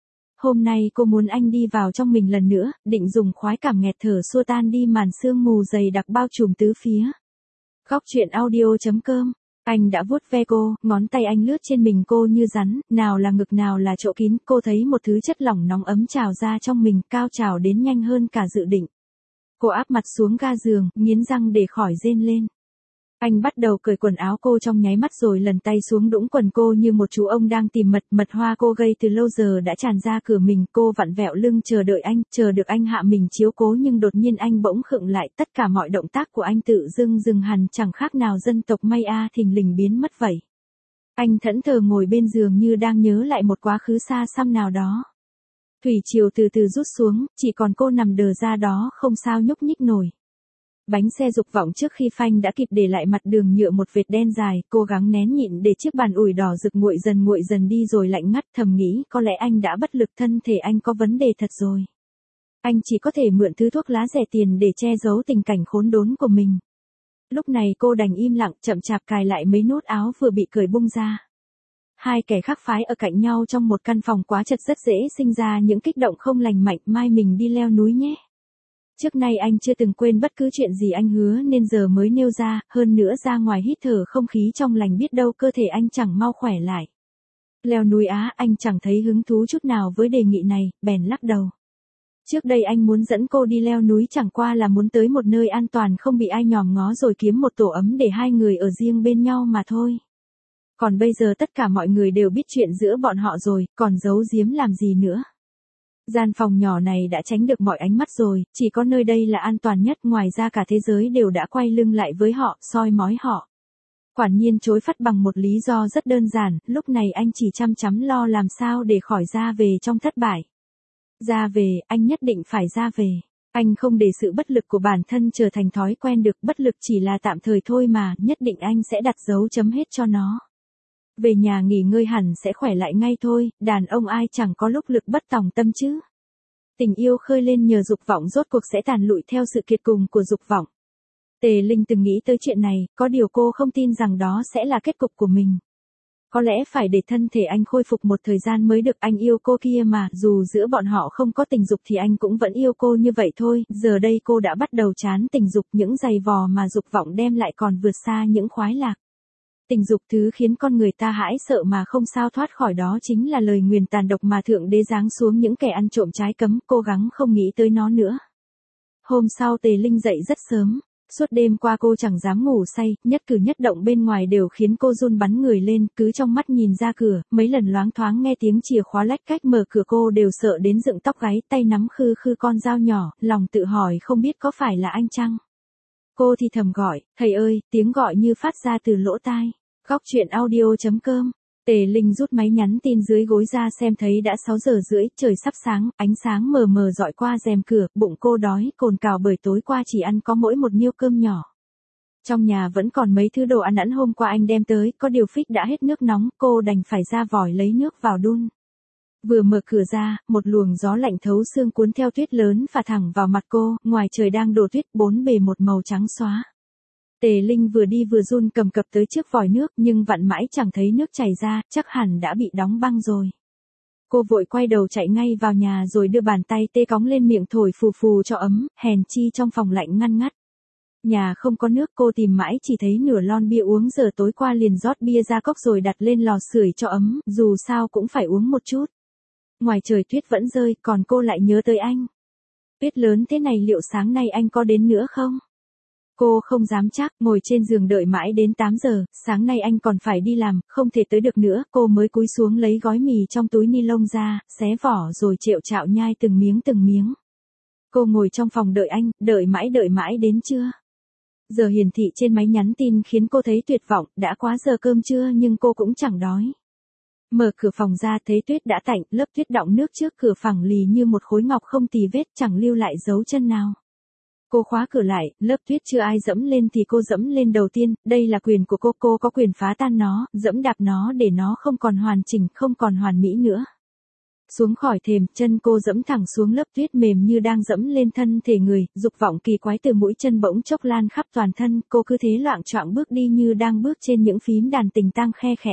Speaker 1: Hôm nay cô muốn anh đi vào trong mình lần nữa, định dùng khoái cảm nghẹt thở xua tan đi màn sương mù dày đặc bao trùm tứ phía. Góc truyện audio.com. Anh đã vuốt ve cô, ngón tay anh lướt trên mình cô như rắn, nào là ngực nào là chỗ kín, cô thấy một thứ chất lỏng nóng ấm trào ra trong mình, cao trào đến nhanh hơn cả dự định. Cô áp mặt xuống ga giường, nghiến răng để khỏi rên lên. Anh bắt đầu cởi quần áo cô trong nháy mắt rồi lần tay xuống đũng quần cô như một chú ông đang tìm mật, mật hoa cô gây từ lâu giờ đã tràn ra cửa mình, cô vặn vẹo lưng chờ đợi anh, chờ được anh hạ mình chiếu cố nhưng đột nhiên anh bỗng khựng lại, tất cả mọi động tác của anh tự dưng dừng hẳn, chẳng khác nào dân tộc Maya thình lình biến mất vậy. Anh thẫn thờ ngồi bên giường như đang nhớ lại một quá khứ xa xăm nào đó. Thủy triều từ từ rút xuống, chỉ còn cô nằm đờ ra đó không sao nhúc nhích nổi. Bánh xe dục vọng trước khi phanh đã kịp để lại mặt đường nhựa một vệt đen dài, cố gắng nén nhịn để chiếc bàn ủi đỏ rực nguội dần đi rồi lạnh ngắt, thầm nghĩ có lẽ anh đã bất lực, thân thể anh có vấn đề thật rồi. Anh chỉ có thể mượn thứ thuốc lá rẻ tiền để che giấu tình cảnh khốn đốn của mình. Lúc này cô đành im lặng, chậm chạp cài lại mấy nút áo vừa bị cởi bung ra. Hai kẻ khác phái ở cạnh nhau trong một căn phòng quá chật rất dễ sinh ra những kích động không lành mạnh, mai mình đi leo núi nhé. Trước nay anh chưa từng quên bất cứ chuyện gì anh hứa nên giờ mới nêu ra, hơn nữa ra ngoài hít thở không khí trong lành biết đâu cơ thể anh chẳng mau khỏe lại. Leo núi á, anh chẳng thấy hứng thú chút nào với đề nghị này, bèn lắc đầu. Trước đây anh muốn dẫn cô đi leo núi chẳng qua là muốn tới một nơi an toàn không bị ai nhòm ngó rồi kiếm một tổ ấm để hai người ở riêng bên nhau mà thôi. Còn bây giờ tất cả mọi người đều biết chuyện giữa bọn họ rồi, còn giấu giếm làm gì nữa. Gian phòng nhỏ này đã tránh được mọi ánh mắt rồi, chỉ có nơi đây là an toàn nhất, ngoài ra cả thế giới đều đã quay lưng lại với họ, soi mói họ. Quả nhiên chối phát bằng một lý do rất đơn giản, lúc này anh chỉ chăm chăm lo làm sao để khỏi ra về trong thất bại. Ra về, anh nhất định phải ra về. Anh không để sự bất lực của bản thân trở thành thói quen được, bất lực chỉ là tạm thời thôi mà, nhất định anh sẽ đặt dấu chấm hết cho nó. Về nhà nghỉ ngơi hẳn sẽ khỏe lại ngay thôi, đàn ông ai chẳng có lúc lực bất tòng tâm chứ. Tình yêu khơi lên nhờ dục vọng rốt cuộc sẽ tàn lụi theo sự kiệt cùng của dục vọng. Tề Linh từng nghĩ tới chuyện này, có điều cô không tin rằng đó sẽ là kết cục của mình. Có lẽ phải để thân thể anh khôi phục một thời gian mới được, anh yêu cô kia mà, dù giữa bọn họ không có tình dục thì anh cũng vẫn yêu cô như vậy thôi, giờ đây cô đã bắt đầu chán tình dục, những giày vò mà dục vọng đem lại còn vượt xa những khoái lạc. Tình dục thứ khiến con người ta hãi sợ mà không sao thoát khỏi, đó chính là lời nguyền tàn độc mà Thượng Đế giáng xuống những kẻ ăn trộm trái cấm, cố gắng không nghĩ tới nó nữa. Hôm sau Tề Linh dậy rất sớm. Suốt đêm qua cô chẳng dám ngủ say, nhất cử nhất động bên ngoài đều khiến cô run bắn người lên, cứ trong mắt nhìn ra cửa, mấy lần loáng thoáng nghe tiếng chìa khóa lách cách mở cửa cô đều sợ đến dựng tóc gáy, tay nắm khư khư con dao nhỏ, lòng tự hỏi không biết có phải là anh chăng. Cô thì thầm gọi, thầy ơi, tiếng gọi như phát ra từ lỗ tai. Góc chuyện audio.com. Tề Linh rút máy nhắn tin dưới gối ra xem thấy đã 6 giờ rưỡi, trời sắp sáng, ánh sáng mờ mờ dọi qua rèm cửa, bụng cô đói cồn cào bởi tối qua chỉ ăn có mỗi một niêu cơm nhỏ. Trong nhà vẫn còn mấy thứ đồ ăn ẵn hôm qua anh đem tới, có điều phích đã hết nước nóng, cô đành phải ra vòi lấy nước vào đun. Vừa mở cửa ra, một luồng gió lạnh thấu xương cuốn theo tuyết lớn phả thẳng vào mặt cô, ngoài trời đang đổ tuyết, bốn bề một màu trắng xóa. Tề Linh vừa đi vừa run cầm cập tới trước vòi nước nhưng vặn mãi chẳng thấy nước chảy ra, chắc hẳn đã bị đóng băng rồi. Cô vội quay đầu chạy ngay vào nhà rồi đưa bàn tay tê cóng lên miệng thổi phù phù cho ấm, hèn chi trong phòng lạnh ngăn ngắt. Nhà không có nước, cô tìm mãi chỉ thấy nửa lon bia uống, giờ tối qua liền rót bia ra cốc rồi đặt lên lò sưởi cho ấm, dù sao cũng phải uống một chút. Ngoài trời tuyết vẫn rơi, còn cô lại nhớ tới anh. Tuyết lớn thế này liệu sáng nay anh có đến nữa không? Cô không dám chắc, ngồi trên giường đợi mãi đến 8 giờ, sáng nay anh còn phải đi làm, không thể tới được nữa, cô mới cúi xuống lấy gói mì trong túi ni lông ra, xé vỏ rồi trệu trạo nhai từng miếng từng miếng. Cô ngồi trong phòng đợi anh, đợi mãi đến trưa. Giờ hiển thị trên máy nhắn tin khiến cô thấy tuyệt vọng, đã quá giờ cơm trưa nhưng cô cũng chẳng đói. Mở cửa phòng ra thấy tuyết đã tạnh, lớp tuyết đọng nước trước cửa phẳng lì như một khối ngọc không tì vết, chẳng lưu lại dấu chân nào. Cô khóa cửa lại, lớp tuyết chưa ai dẫm lên thì cô dẫm lên đầu tiên, đây là quyền của cô có quyền phá tan nó, dẫm đạp nó để nó không còn hoàn chỉnh, không còn hoàn mỹ nữa. Xuống khỏi thềm, chân cô dẫm thẳng xuống lớp tuyết mềm như đang dẫm lên thân thể người, dục vọng kỳ quái từ mũi chân bỗng chốc lan khắp toàn thân, cô cứ thế loạng choạng bước đi như đang bước trên những phím đàn tình tang khe khẽ.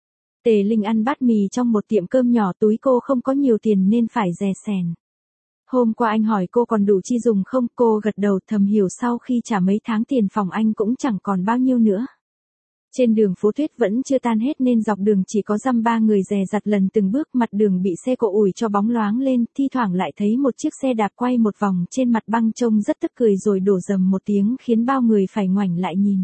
Speaker 1: Tề Linh ăn bát mì trong một tiệm cơm nhỏ, túi cô không có nhiều tiền nên phải dè sèn. Hôm qua anh hỏi cô còn đủ chi dùng không, cô gật đầu thầm hiểu sau khi trả mấy tháng tiền phòng anh cũng chẳng còn bao nhiêu nữa. Trên đường phố tuyết vẫn chưa tan hết nên dọc đường chỉ có dăm ba người dè dặt lần từng bước, mặt đường bị xe cộ ủi cho bóng loáng lên, thi thoảng lại thấy một chiếc xe đạp quay một vòng trên mặt băng trông rất tức cười rồi đổ dầm một tiếng khiến bao người phải ngoảnh lại nhìn.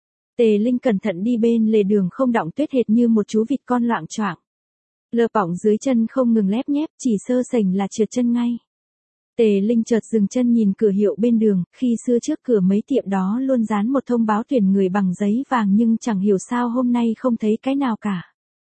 Speaker 1: Tề Linh cẩn thận đi bên lề đường không đọng tuyết hệt như một chú vịt con loạng choạng. Lợp bỏng dưới chân không ngừng lép nhép, chỉ sơ sảnh là trượt chân ngay. Tề Linh chợt dừng chân nhìn cửa hiệu bên đường, khi xưa trước cửa mấy tiệm đó luôn dán một thông báo tuyển người bằng giấy vàng nhưng chẳng hiểu sao hôm nay không thấy cái nào cả.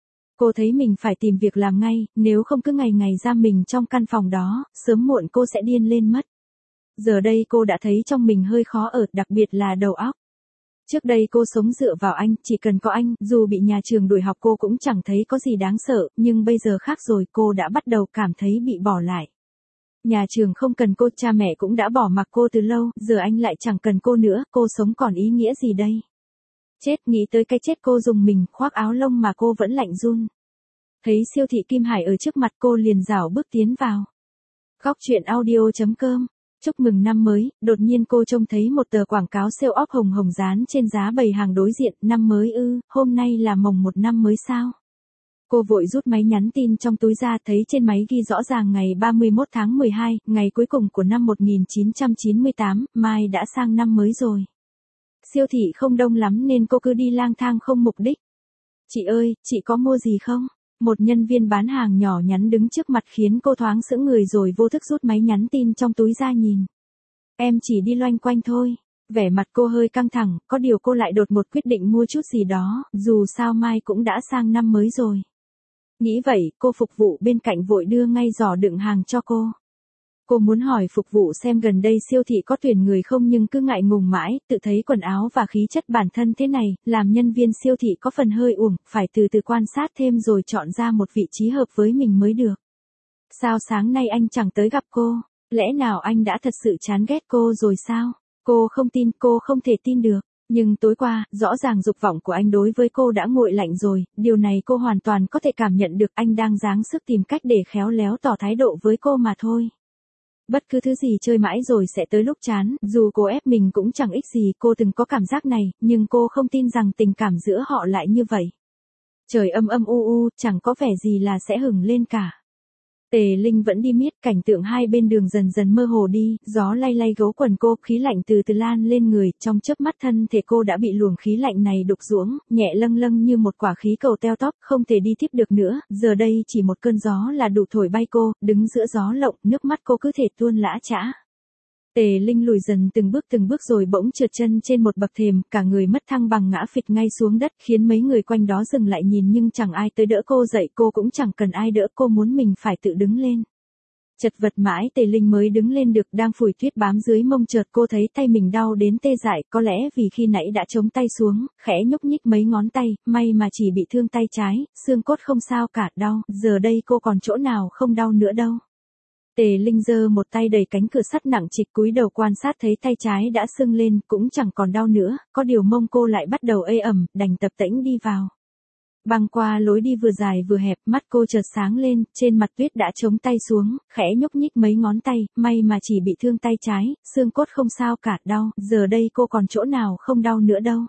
Speaker 1: Cô thấy mình phải tìm việc làm ngay, nếu không cứ ngày ngày giam mình trong căn phòng đó, sớm muộn cô sẽ điên lên mất. Giờ đây cô đã thấy trong mình hơi khó ở, đặc biệt là đầu óc. Trước đây cô sống dựa vào anh, chỉ cần có anh, dù bị nhà trường đuổi học cô cũng chẳng thấy có gì đáng sợ, nhưng bây giờ khác rồi, cô đã bắt đầu cảm thấy bị bỏ lại. Nhà trường không cần cô, cha mẹ cũng đã bỏ mặc cô từ lâu, giờ anh lại chẳng cần cô nữa, cô sống còn ý nghĩa gì đây? Chết, nghĩ tới cái chết cô dùng mình, khoác áo lông mà cô vẫn lạnh run. Thấy siêu thị Kim Hải ở trước mặt cô liền rảo bước tiến vào. Góc chuyện audio.com. Chúc mừng năm mới, đột nhiên cô trông thấy một tờ quảng cáo sale off hồng hồng dán trên giá bày hàng đối diện, năm mới ư, hôm nay là mồng 1 năm mới sao? Cô vội rút máy nhắn tin trong túi ra, thấy trên máy ghi rõ ràng ngày 31 tháng 12, ngày cuối cùng của năm 1998, mai đã sang năm mới rồi. Siêu thị không đông lắm nên cô cứ đi lang thang không mục đích. Chị ơi, chị có mua gì không? Một nhân viên bán hàng nhỏ nhắn đứng trước mặt khiến cô thoáng sững người rồi vô thức rút máy nhắn tin trong túi ra nhìn. Em chỉ đi loanh quanh thôi. Vẻ mặt cô hơi căng thẳng, có điều cô lại đột một quyết định mua chút gì đó, dù sao mai cũng đã sang năm mới rồi. Nghĩ vậy, cô phục vụ bên cạnh vội đưa ngay giỏ đựng hàng cho cô. Cô muốn hỏi phục vụ xem gần đây siêu thị có tuyển người không nhưng cứ ngại ngùng mãi, tự thấy quần áo và khí chất bản thân thế này, làm nhân viên siêu thị có phần hơi uổng, phải từ từ quan sát thêm rồi chọn ra một vị trí hợp với mình mới được. Sao sáng nay anh chẳng tới gặp cô? Lẽ nào anh đã thật sự chán ghét cô rồi sao? Cô không tin, cô không thể tin được. Nhưng tối qua, rõ ràng dục vọng của anh đối với cô đã nguội lạnh rồi, điều này cô hoàn toàn có thể cảm nhận được, anh đang dáng sức tìm cách để khéo léo tỏ thái độ với cô mà thôi. Bất cứ thứ gì chơi mãi rồi sẽ tới lúc chán, dù cô ép mình cũng chẳng ích gì, cô từng có cảm giác này, nhưng cô không tin rằng tình cảm giữa họ lại như vậy. Trời âm âm u, chẳng có vẻ gì là sẽ hửng lên cả. Tề Linh vẫn đi miết, cảnh tượng hai bên đường dần dần mơ hồ đi, gió lay lay gấu quần cô, khí lạnh từ từ lan lên người, trong chớp mắt thân thể cô đã bị luồng khí lạnh này đục xuống, nhẹ lâng lâng như một quả khí cầu teo tóp, không thể đi tiếp được nữa, giờ đây chỉ một cơn gió là đủ thổi bay cô, đứng giữa gió lộng, nước mắt cô cứ thể tuôn lã chã. Tề Linh lùi dần từng bước rồi bỗng trượt chân trên một bậc thềm, cả người mất thăng bằng ngã phịch ngay xuống đất, khiến mấy người quanh đó dừng lại nhìn nhưng chẳng ai tới đỡ cô dậy, cô cũng chẳng cần ai đỡ, cô muốn mình phải tự đứng lên. Chật vật mãi Tề Linh mới đứng lên được, đang phủi tuyết bám dưới mông, chợt cô thấy tay mình đau đến tê dại, có lẽ vì khi nãy đã chống tay xuống, khẽ nhúc nhích mấy ngón tay, may mà chỉ bị thương tay trái, xương cốt không sao cả, đau, giờ đây cô còn chỗ nào không đau nữa đâu. Tề Linh giơ một tay đẩy cánh cửa sắt nặng trịch, cúi đầu quan sát thấy tay trái đã sưng lên, cũng chẳng còn đau nữa, có điều mông cô lại bắt đầu ê ẩm, đành tập tễnh đi vào. Băng qua lối đi vừa dài vừa hẹp, mắt cô chợt sáng lên, trên mặt tuyết đã chống tay xuống, khẽ nhúc nhích mấy ngón tay, may mà chỉ bị thương tay trái, xương cốt không sao cả, đau, giờ đây cô còn chỗ nào không đau nữa đâu.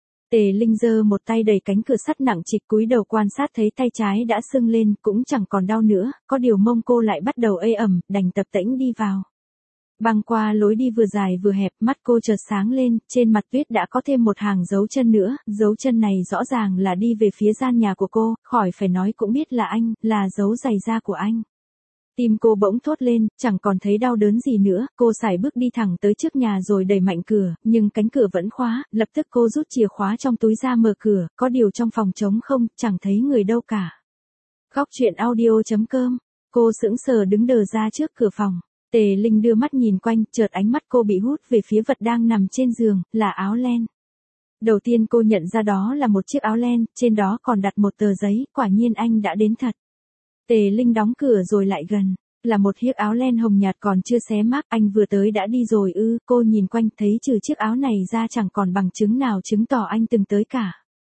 Speaker 1: Tề Linh giơ một tay đẩy cánh cửa sắt nặng trịch, cúi đầu quan sát thấy tay trái đã sưng lên, cũng chẳng còn đau nữa, có điều mông cô lại bắt đầu ê ẩm, đành tập tễnh đi vào. Băng qua lối đi vừa dài vừa hẹp, mắt cô chợt sáng lên, trên mặt tuyết đã có thêm một hàng dấu chân nữa, dấu chân này rõ ràng là đi về phía gian nhà của cô, khỏi phải nói cũng biết là anh, là dấu giày da của anh. Tim cô bỗng thốt lên, chẳng còn thấy đau đớn gì nữa, cô sải bước đi thẳng tới trước nhà rồi đẩy mạnh cửa, nhưng cánh cửa vẫn khóa, lập tức cô rút chìa khóa trong túi ra mở cửa, có điều trong phòng trống không, chẳng thấy người đâu cả. Góc truyện audio.com, cô sững sờ đứng đờ ra trước cửa phòng. Tề Linh đưa mắt nhìn quanh, chợt ánh mắt cô bị hút về phía vật đang nằm trên giường, là áo len. Đầu tiên cô nhận ra đó là một chiếc áo len, trên đó còn đặt một tờ giấy, quả nhiên anh đã đến thật. Tề Linh đóng cửa rồi lại gần, là một chiếc áo len hồng nhạt còn chưa xé mác, anh vừa tới đã đi rồi ư? Cô nhìn quanh thấy trừ chiếc áo này ra chẳng còn bằng chứng nào chứng tỏ anh từng tới cả.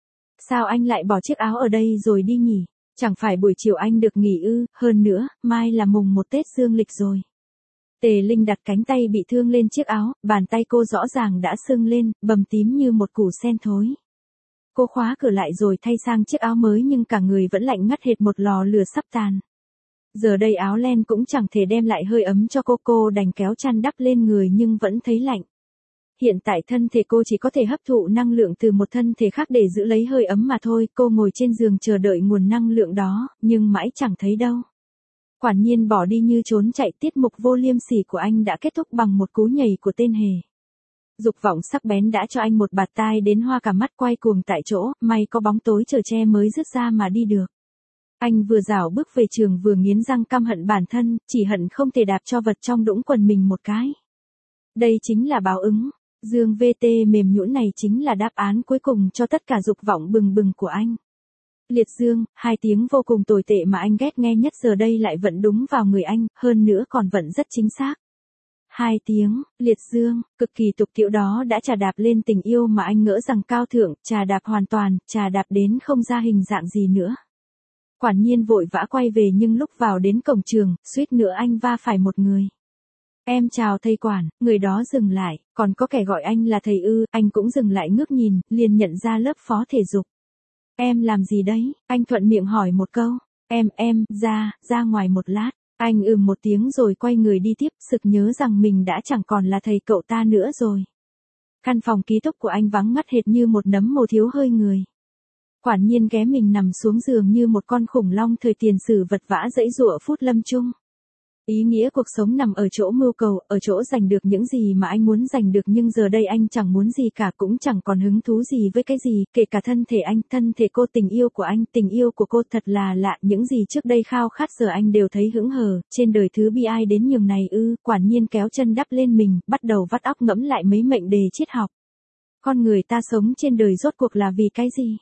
Speaker 1: Sao anh lại bỏ chiếc áo ở đây rồi đi nhỉ? Chẳng phải buổi chiều anh được nghỉ ư? Hơn nữa, mai là mùng 1 Tết dương lịch rồi. Tề Linh đặt cánh tay bị thương lên chiếc áo, bàn tay cô rõ ràng đã sưng lên, bầm tím như một củ sen thối. Cô khóa cửa lại rồi thay sang chiếc áo mới nhưng cả người vẫn lạnh ngắt hệt một lò lửa sắp tàn. Giờ đây áo len cũng chẳng thể đem lại hơi ấm cho cô đành kéo chăn đắp lên người nhưng vẫn thấy lạnh. Hiện tại thân thể cô chỉ có thể hấp thụ năng lượng từ một thân thể khác để giữ lấy hơi ấm mà thôi, cô ngồi trên giường chờ đợi nguồn năng lượng đó, nhưng mãi chẳng thấy đâu. Quả nhiên bỏ đi như trốn chạy, tiết mục vô liêm sỉ của anh đã kết thúc bằng một cú nhảy của tên hề. Dục vọng sắc bén đã cho anh một bạt tai đến hoa cả mắt, quay cuồng tại chỗ, may có bóng tối chở che mới dứt ra mà đi được. Anh vừa rảo bước về trường vừa nghiến răng căm hận bản thân, chỉ hận không thể đạp cho vật trong đũng quần mình một cái. Đây chính là báo ứng, dương VT mềm nhũn này chính là đáp án cuối cùng cho tất cả dục vọng bừng bừng của anh. Liệt dương, hai tiếng vô cùng tồi tệ mà anh ghét nghe nhất giờ đây lại vận đúng vào người anh, hơn nữa còn vận rất chính xác. Hai tiếng, liệt dương, cực kỳ tục tiễu đó đã trà đạp lên tình yêu mà anh ngỡ rằng cao thượng, trà đạp hoàn toàn, trà đạp đến không ra hình dạng gì nữa. Quản nhiên vội vã quay về nhưng lúc vào đến cổng trường, suýt nữa anh va phải một người. Em chào thầy quản, người đó dừng lại, còn có kẻ gọi anh là thầy ư, anh cũng dừng lại ngước nhìn, liền nhận ra lớp phó thể dục. Em làm gì đấy, anh thuận miệng hỏi một câu, ra ngoài một lát. Anh một tiếng rồi quay người đi tiếp, sực nhớ rằng mình đã chẳng còn là thầy cậu ta nữa rồi. Căn phòng ký túc của anh vắng ngắt hệt như một nấm mồ thiếu hơi người. Quản nhiên ghé mình nằm xuống giường như một con khủng long thời tiền sử vật vã dãy giụa phút lâm chung. Ý nghĩa cuộc sống nằm ở chỗ mưu cầu, ở chỗ giành được những gì mà anh muốn giành được, nhưng giờ đây anh chẳng muốn gì cả, cũng chẳng còn hứng thú gì với cái gì, kể cả thân thể anh, thân thể cô, tình yêu của anh, tình yêu của cô. Thật là lạ, những gì trước đây khao khát giờ anh đều thấy hững hờ. Trên đời thứ bi ai đến nhường này ư? Quả nhiên kéo chân đắp lên mình, bắt đầu vắt óc ngẫm lại mấy mệnh đề triết học. Con người ta sống trên đời rốt cuộc là vì cái gì?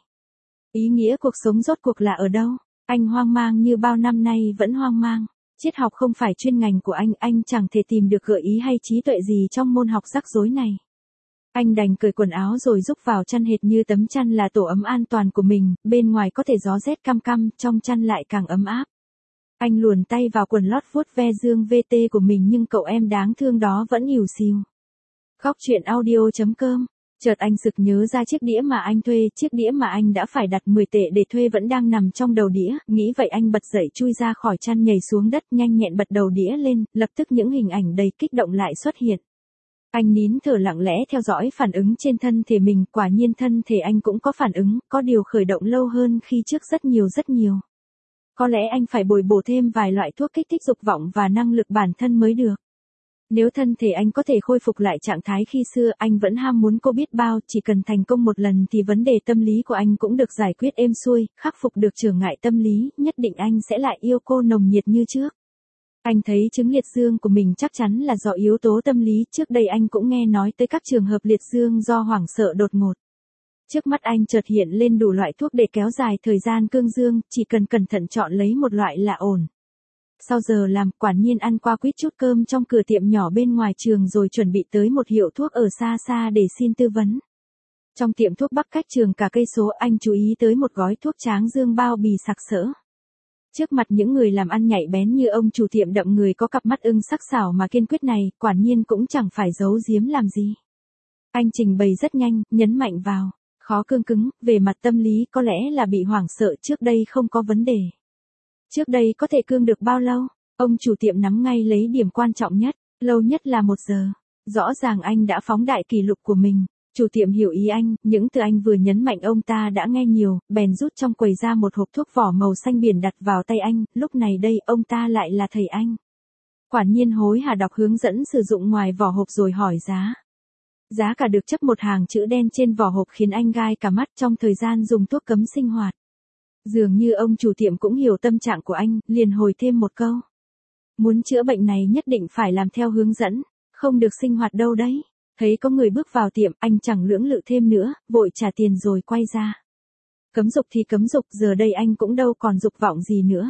Speaker 1: Ý nghĩa cuộc sống rốt cuộc là ở đâu? Anh hoang mang như bao năm nay vẫn hoang mang. Triết học không phải chuyên ngành của anh chẳng thể tìm được gợi ý hay trí tuệ gì trong môn học rắc rối này. Anh đành cởi quần áo rồi rúc vào chăn, hệt như tấm chăn là tổ ấm an toàn của mình, bên ngoài có thể gió rét căm căm, trong chăn lại càng ấm áp. Anh luồn tay vào quần lót vuốt ve dương VT của mình, nhưng cậu em đáng thương đó vẫn ỉu xìu. Góc truyện audio.com. Chợt anh sực nhớ ra chiếc đĩa mà anh thuê, chiếc đĩa mà anh đã phải đặt 10 tệ để thuê vẫn đang nằm trong đầu đĩa, nghĩ vậy anh bật dậy chui ra khỏi chăn, nhảy xuống đất, nhanh nhẹn bật đầu đĩa lên, lập tức những hình ảnh đầy kích động lại xuất hiện. Anh nín thở lặng lẽ theo dõi phản ứng trên thân thể mình, quả nhiên thân thể anh cũng có phản ứng, có điều khởi động lâu hơn khi trước rất nhiều rất nhiều. Có lẽ anh phải bồi bổ thêm vài loại thuốc kích thích dục vọng và năng lực bản thân mới được. Nếu thân thể anh có thể khôi phục lại trạng thái khi xưa, anh vẫn ham muốn cô biết bao, chỉ cần thành công một lần thì vấn đề tâm lý của anh cũng được giải quyết êm xuôi, khắc phục được trở ngại tâm lý, nhất định anh sẽ lại yêu cô nồng nhiệt như trước. Anh thấy chứng liệt dương của mình chắc chắn là do yếu tố tâm lý, trước đây anh cũng nghe nói tới các trường hợp liệt dương do hoảng sợ đột ngột. Trước mắt anh chợt hiện lên đủ loại thuốc để kéo dài thời gian cương dương, chỉ cần cẩn thận chọn lấy một loại là ổn. Sau giờ làm, quả nhiên ăn qua quýt chút cơm trong cửa tiệm nhỏ bên ngoài trường rồi chuẩn bị tới một hiệu thuốc ở xa xa để xin tư vấn. Trong tiệm thuốc bắc cách trường cả cây số, anh chú ý tới một gói thuốc tráng dương bao bì sặc sỡ. Trước mặt những người làm ăn nhạy bén như ông chủ tiệm đậm người có cặp mắt ưng sắc sảo mà kiên quyết này, quả nhiên cũng chẳng phải giấu giếm làm gì. Anh trình bày rất nhanh, nhấn mạnh vào, khó cương cứng, về mặt tâm lý có lẽ là bị hoảng sợ, trước đây không có vấn đề. Trước đây có thể cương được bao lâu? Ông chủ tiệm nắm ngay lấy điểm quan trọng nhất, lâu nhất là 1 giờ. Rõ ràng anh đã phóng đại kỷ lục của mình. Chủ tiệm hiểu ý anh, những từ anh vừa nhấn mạnh ông ta đã nghe nhiều, bèn rút trong quầy ra một hộp thuốc vỏ màu xanh biển đặt vào tay anh, lúc này đây ông ta lại là thầy anh. Quả nhiên hối hả đọc hướng dẫn sử dụng ngoài vỏ hộp rồi hỏi giá. Giá cả được chấp một hàng chữ đen trên vỏ hộp khiến anh gai cả mắt, trong thời gian dùng thuốc cấm sinh hoạt. Dường như ông chủ tiệm cũng hiểu tâm trạng của anh, liền hồi thêm một câu. Muốn chữa bệnh này nhất định phải làm theo hướng dẫn, không được sinh hoạt đâu đấy. Thấy có người bước vào tiệm, anh chẳng lưỡng lự thêm nữa, vội trả tiền rồi quay ra. Cấm dục thì cấm dục, giờ đây anh cũng đâu còn dục vọng gì nữa.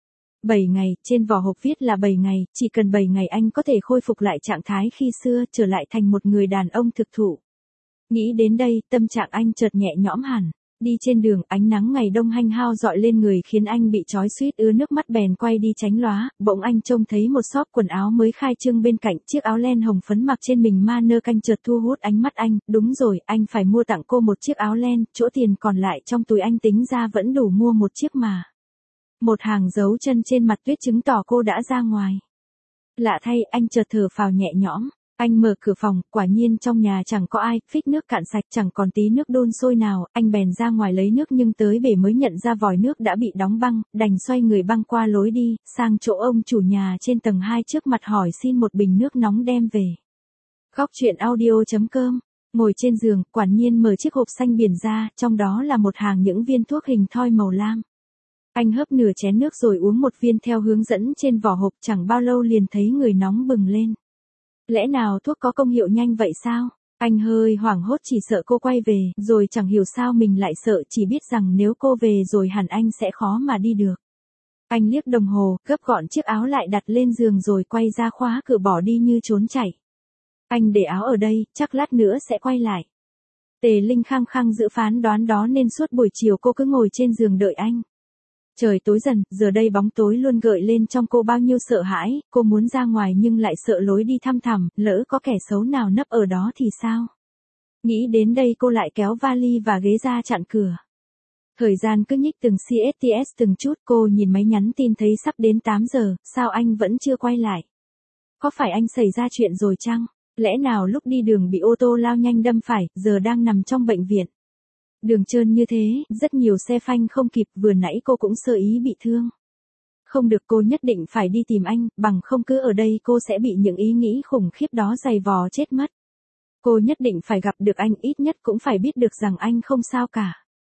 Speaker 1: 7 ngày, trên vỏ hộp viết là 7 ngày, chỉ cần 7 ngày anh có thể khôi phục lại trạng thái khi xưa, trở lại thành một người đàn ông thực thụ. Nghĩ đến đây, tâm trạng anh chợt nhẹ nhõm hẳn. Đi trên đường, ánh nắng ngày đông hanh hao dọi lên người khiến anh bị chói suýt ứa nước mắt, bèn quay đi tránh lóa, bỗng anh trông thấy một shop quần áo mới khai trương bên cạnh, chiếc áo len hồng phấn mặc trên mình ma nơ canh chợt thu hút ánh mắt anh, đúng rồi, anh phải mua tặng cô một chiếc áo len, chỗ tiền còn lại trong túi anh tính ra vẫn đủ mua một chiếc mà. Một hàng dấu chân trên mặt tuyết chứng tỏ cô đã ra ngoài. Lạ thay, anh chợt thở phào nhẹ nhõm. Anh mở cửa phòng, quả nhiên trong nhà chẳng có ai, phích nước cạn sạch, chẳng còn tí nước đun sôi nào, anh bèn ra ngoài lấy nước nhưng tới bể mới nhận ra vòi nước đã bị đóng băng, đành xoay người băng qua lối đi, sang chỗ ông chủ nhà trên tầng 2 trước mặt hỏi xin một bình nước nóng đem về. Góc truyện audio.com. Ngồi trên giường, quả nhiên mở chiếc hộp xanh biển ra, trong đó là một hàng những viên thuốc hình thoi màu lam. Anh hớp nửa chén nước rồi uống một viên theo hướng dẫn trên vỏ hộp, chẳng bao lâu liền thấy người nóng bừng lên. Lẽ nào thuốc có công hiệu nhanh vậy sao? Anh hơi hoảng hốt, chỉ sợ cô quay về, rồi chẳng hiểu sao mình lại sợ, chỉ biết rằng nếu cô về rồi hẳn anh sẽ khó mà đi được. Anh liếc đồng hồ, gấp gọn chiếc áo lại đặt lên giường rồi quay ra khóa cửa bỏ đi như trốn chạy. Anh để áo ở đây, chắc lát nữa sẽ quay lại. Tề Linh khăng khăng giữ phán đoán đó nên suốt buổi chiều cô cứ ngồi trên giường đợi anh. Trời tối dần, giờ đây bóng tối luôn gợi lên trong cô bao nhiêu sợ hãi, cô muốn ra ngoài nhưng lại sợ lối đi thăm thẳm, lỡ có kẻ xấu nào nấp ở đó thì sao? Nghĩ đến đây cô lại kéo vali và ghế ra chặn cửa. Thời gian cứ nhích từng CSTS từng chút, cô nhìn máy nhắn tin thấy sắp đến 8 giờ, sao anh vẫn chưa quay lại? Có phải anh xảy ra chuyện rồi chăng? Lẽ nào lúc đi đường bị ô tô lao nhanh đâm phải, giờ đang nằm trong bệnh viện? Đường trơn như thế, rất nhiều xe phanh không kịp, vừa nãy cô cũng sơ ý bị thương. Không được, cô nhất định phải đi tìm anh, bằng không cứ ở đây cô sẽ bị những ý nghĩ khủng khiếp đó giày vò chết mất. Cô nhất định phải gặp được anh, ít nhất cũng phải biết được rằng anh không sao cả.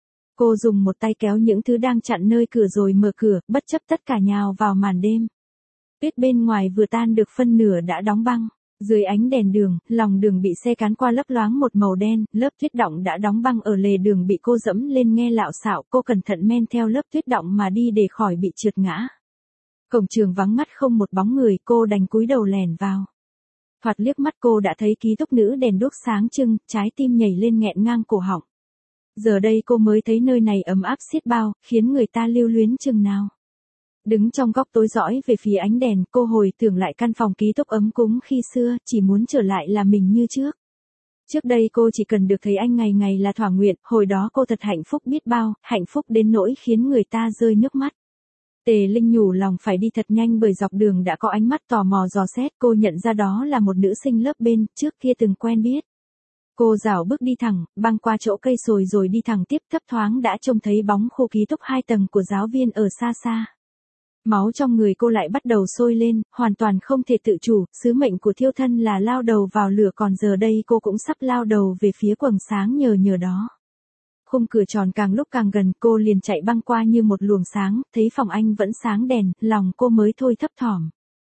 Speaker 1: Cô dùng một tay kéo những thứ đang chặn nơi cửa rồi mở cửa, bất chấp tất cả nhào vào màn đêm. Tuyết bên ngoài vừa tan được phân nửa đã đóng băng. Dưới ánh đèn đường, lòng đường bị xe cán qua lấp loáng một màu đen, lớp tuyết đọng đã đóng băng ở lề đường bị cô dẫm lên nghe lạo xạo, cô cẩn thận men theo lớp tuyết đọng mà đi để khỏi bị trượt ngã. Cổng trường vắng ngắt không một bóng người, cô đành cúi đầu lèn vào. Thoạt liếc mắt cô đã thấy ký túc nữ đèn đuốc sáng trưng, trái tim nhảy lên nghẹn ngang cổ họng. Giờ đây cô mới thấy nơi này ấm áp xiết bao, khiến người ta lưu luyến chừng nào. Đứng trong góc tối dõi về phía ánh đèn, cô hồi tưởng lại căn phòng ký túc ấm cúng khi xưa, chỉ muốn trở lại là mình như trước. Trước đây cô chỉ cần được thấy anh ngày ngày là thỏa nguyện, hồi đó cô thật hạnh phúc biết bao, hạnh phúc đến nỗi khiến người ta rơi nước mắt. Tề Linh nhủ lòng phải đi thật nhanh bởi dọc đường đã có ánh mắt tò mò dò xét, cô nhận ra đó là một nữ sinh lớp bên, trước kia từng quen biết. Cô rảo bước đi thẳng, băng qua chỗ cây sồi rồi đi thẳng tiếp, thấp thoáng đã trông thấy bóng khu ký túc 2 tầng của giáo viên ở xa xa. Máu trong người cô lại bắt đầu sôi lên, hoàn toàn không thể tự chủ, sứ mệnh của thiêu thân là lao đầu vào lửa, còn giờ đây cô cũng sắp lao đầu về phía quầng sáng nhờ đó. Khung cửa tròn càng lúc càng gần, cô liền chạy băng qua như một luồng sáng, thấy phòng anh vẫn sáng đèn, lòng cô mới thôi thấp thỏm.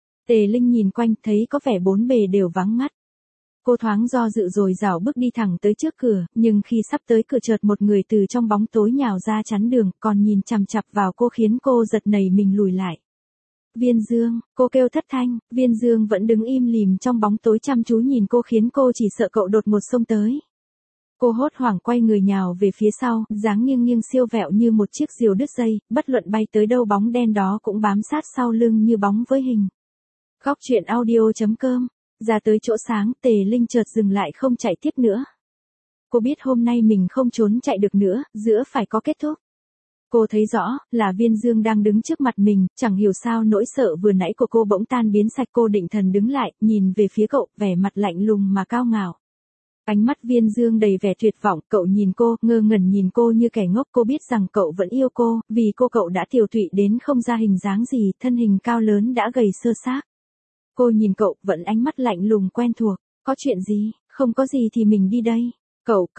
Speaker 1: Tề Linh nhìn quanh, thấy có vẻ bốn bề đều vắng ngắt. Cô thoáng do dự rồi rảo bước đi thẳng tới trước cửa, nhưng khi sắp tới cửa chợt một người từ trong bóng tối nhào ra chắn đường, còn nhìn chằm chằm vào cô khiến cô giật nảy mình lùi lại. Viên Dương, cô kêu thất thanh, Viên Dương vẫn đứng im lìm trong bóng tối chăm chú nhìn cô khiến cô chỉ sợ cậu đột ngột xông tới. Cô hốt hoảng quay người nhào về phía sau, dáng nghiêng nghiêng siêu vẹo như một chiếc diều đứt dây, bất luận bay tới đâu bóng đen đó cũng bám sát sau lưng như bóng với hình. Góc truyện audio.com. Ra tới chỗ sáng, Tề Linh chợt dừng lại không chạy tiếp nữa. Cô biết hôm nay mình không trốn chạy được nữa, giữa phải có kết thúc. Cô thấy rõ, là Viên Dương đang đứng trước mặt mình, chẳng hiểu sao nỗi sợ vừa nãy của cô bỗng tan biến sạch. Cô định thần đứng lại, nhìn về phía cậu, vẻ mặt lạnh lùng mà cao ngạo. Ánh mắt Viên Dương đầy vẻ tuyệt vọng, cậu nhìn cô, ngơ ngẩn nhìn cô như kẻ ngốc. Cô biết rằng cậu vẫn yêu cô, vì cô cậu đã tiều tụy đến không ra hình dáng gì, thân hình cao lớn đã gầy sơ xác. Cô nhìn cậu, vẫn ánh mắt lạnh lùng quen thuộc. Có chuyện gì? Không có gì thì mình đi đây. Cậu,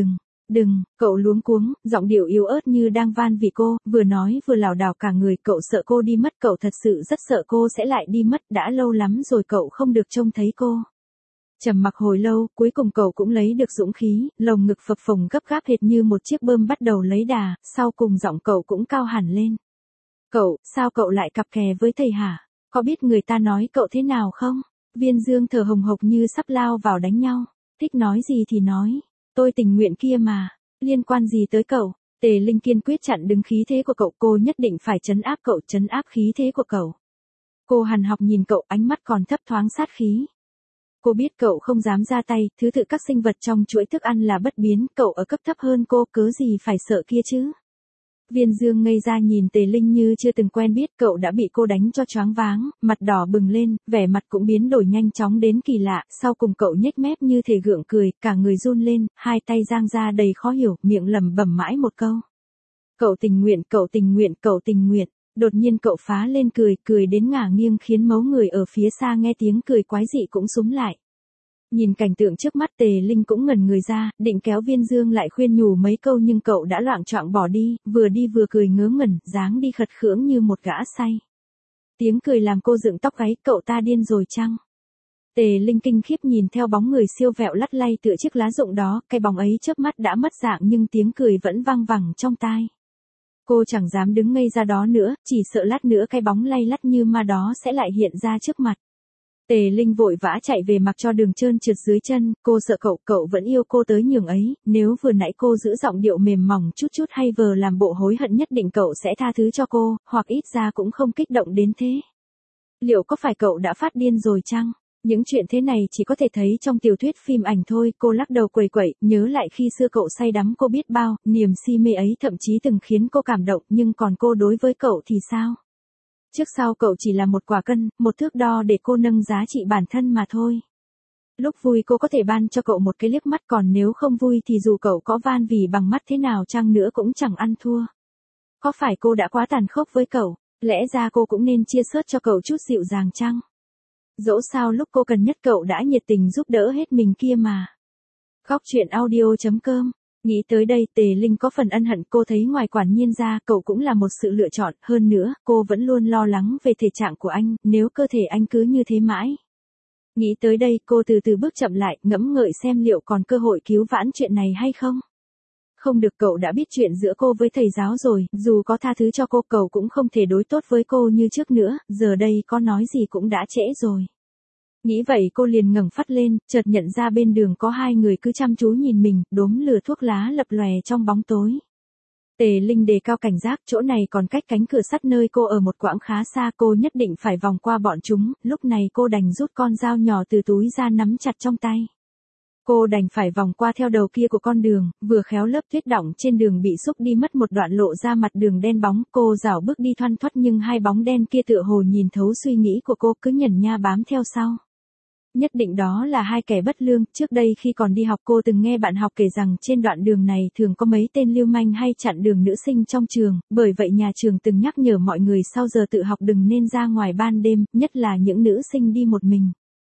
Speaker 1: đừng, cậu luống cuống, giọng điệu yếu ớt như đang van vì cô, vừa nói vừa lảo đảo cả người. Cậu sợ cô đi mất, cậu thật sự rất sợ cô sẽ lại đi mất, đã lâu lắm rồi cậu không được trông thấy cô. Trầm mặc hồi lâu, cuối cùng cậu cũng lấy được dũng khí, lồng ngực phập phồng gấp gáp hệt như một chiếc bơm bắt đầu lấy đà, sau cùng giọng cậu cũng cao hẳn lên. Cậu, sao cậu lại cặp kè với thầy hả? Có biết người ta nói cậu thế nào không? Viên Dương thở hồng hộc như sắp lao vào đánh nhau. Thích nói gì thì nói. Tôi tình nguyện kia mà. Liên quan gì tới cậu? Tề Linh kiên quyết chặn đứng khí thế của cậu. Cô nhất định phải trấn áp cậu, trấn áp khí thế của cậu. Cô hằn học nhìn cậu, ánh mắt còn thấp thoáng sát khí. Cô biết cậu không dám ra tay, thứ tự các sinh vật trong chuỗi thức ăn là bất biến, cậu ở cấp thấp hơn cô, cớ gì phải sợ kia chứ? Viên Dương ngây ra nhìn Tề Linh như chưa từng quen biết, cậu đã bị cô đánh cho choáng váng, mặt đỏ bừng lên, vẻ mặt cũng biến đổi nhanh chóng đến kỳ lạ, sau cùng cậu nhếch mép như thể gượng cười, cả người run lên, hai tay giang ra đầy khó hiểu, miệng lẩm bẩm mãi một câu. Cậu tình nguyện, cậu tình nguyện, cậu tình nguyện. Đột nhiên cậu phá lên cười, cười đến ngả nghiêng khiến mấu người ở phía xa nghe tiếng cười quái dị cũng súm lại. Nhìn cảnh tượng trước mắt, Tề Linh cũng ngẩn người ra, định kéo Viên Dương lại khuyên nhủ mấy câu nhưng cậu đã loạng choạng bỏ đi vừa cười ngớ ngẩn, dáng đi khật khưỡng như một gã say. Tiếng cười làm cô dựng tóc gáy, cậu ta điên rồi chăng? Tề Linh kinh khiếp nhìn theo bóng người siêu vẹo lắt lay tựa chiếc lá rụng đó, cái bóng ấy chớp mắt đã mất dạng nhưng tiếng cười vẫn vang vẳng trong tai. Cô chẳng dám đứng ngây ra đó nữa, chỉ sợ lát nữa cái bóng lay lắt như ma đó sẽ lại hiện ra trước mặt. Tề Linh vội vã chạy về mặc cho đường trơn trượt dưới chân, cô sợ cậu vẫn yêu cô tới nhường ấy, nếu vừa nãy cô giữ giọng điệu mềm mỏng chút hay vờ làm bộ hối hận nhất định cậu sẽ tha thứ cho cô, hoặc ít ra cũng không kích động đến thế. Liệu có phải cậu đã phát điên rồi chăng? Những chuyện thế này chỉ có thể thấy trong tiểu thuyết phim ảnh thôi, cô lắc đầu quẩy quẩy, nhớ lại khi xưa cậu say đắm cô biết bao, niềm si mê ấy thậm chí từng khiến cô cảm động, nhưng còn cô đối với cậu thì sao? Trước sau cậu chỉ là một quả cân, một thước đo để cô nâng giá trị bản thân mà thôi. Lúc vui cô có thể ban cho cậu một cái liếc mắt, còn nếu không vui thì dù cậu có van vì bằng mắt thế nào chăng nữa cũng chẳng ăn thua. Có phải cô đã quá tàn khốc với cậu? Lẽ ra cô cũng nên chia sớt cho cậu chút dịu dàng chăng? Dẫu sao lúc cô cần nhất cậu đã nhiệt tình giúp đỡ hết mình kia mà. Góc chuyện audio.com. Nghĩ tới đây Tề Linh có phần ân hận, cô thấy ngoài Quản Nhiên ra cậu cũng là một sự lựa chọn, hơn nữa cô vẫn luôn lo lắng về thể trạng của anh, nếu cơ thể anh cứ như thế mãi. Nghĩ tới đây cô từ từ bước chậm lại, ngẫm ngợi xem liệu còn cơ hội cứu vãn chuyện này hay không. Không được, cậu đã biết chuyện giữa cô với thầy giáo rồi, dù có tha thứ cho cô cậu cũng không thể đối tốt với cô như trước nữa, giờ đây có nói gì cũng đã trễ rồi. Nghĩ vậy cô liền ngẩng phát lên, chợt nhận ra bên đường có hai người cứ chăm chú nhìn mình, đốm lửa thuốc lá lập lòe trong bóng tối. Tề Linh đề cao cảnh giác, chỗ này còn cách cánh cửa sắt nơi cô ở một quãng khá xa, cô nhất định phải vòng qua bọn chúng, lúc này cô đành rút con dao nhỏ từ túi ra nắm chặt trong tay. Cô đành phải vòng qua theo đầu kia của con đường, vừa khéo lớp tuyết đọng trên đường bị xúc đi mất một đoạn, lộ ra mặt đường đen bóng, cô rảo bước đi thoăn thoắt nhưng hai bóng đen kia tựa hồ nhìn thấu suy nghĩ của cô, cứ nhẩn nha bám theo sau. Nhất định đó là hai kẻ bất lương, trước đây khi còn đi học cô từng nghe bạn học kể rằng trên đoạn đường này thường có mấy tên lưu manh hay chặn đường nữ sinh trong trường, bởi vậy nhà trường từng nhắc nhở mọi người sau giờ tự học đừng nên ra ngoài ban đêm, nhất là những nữ sinh đi một mình.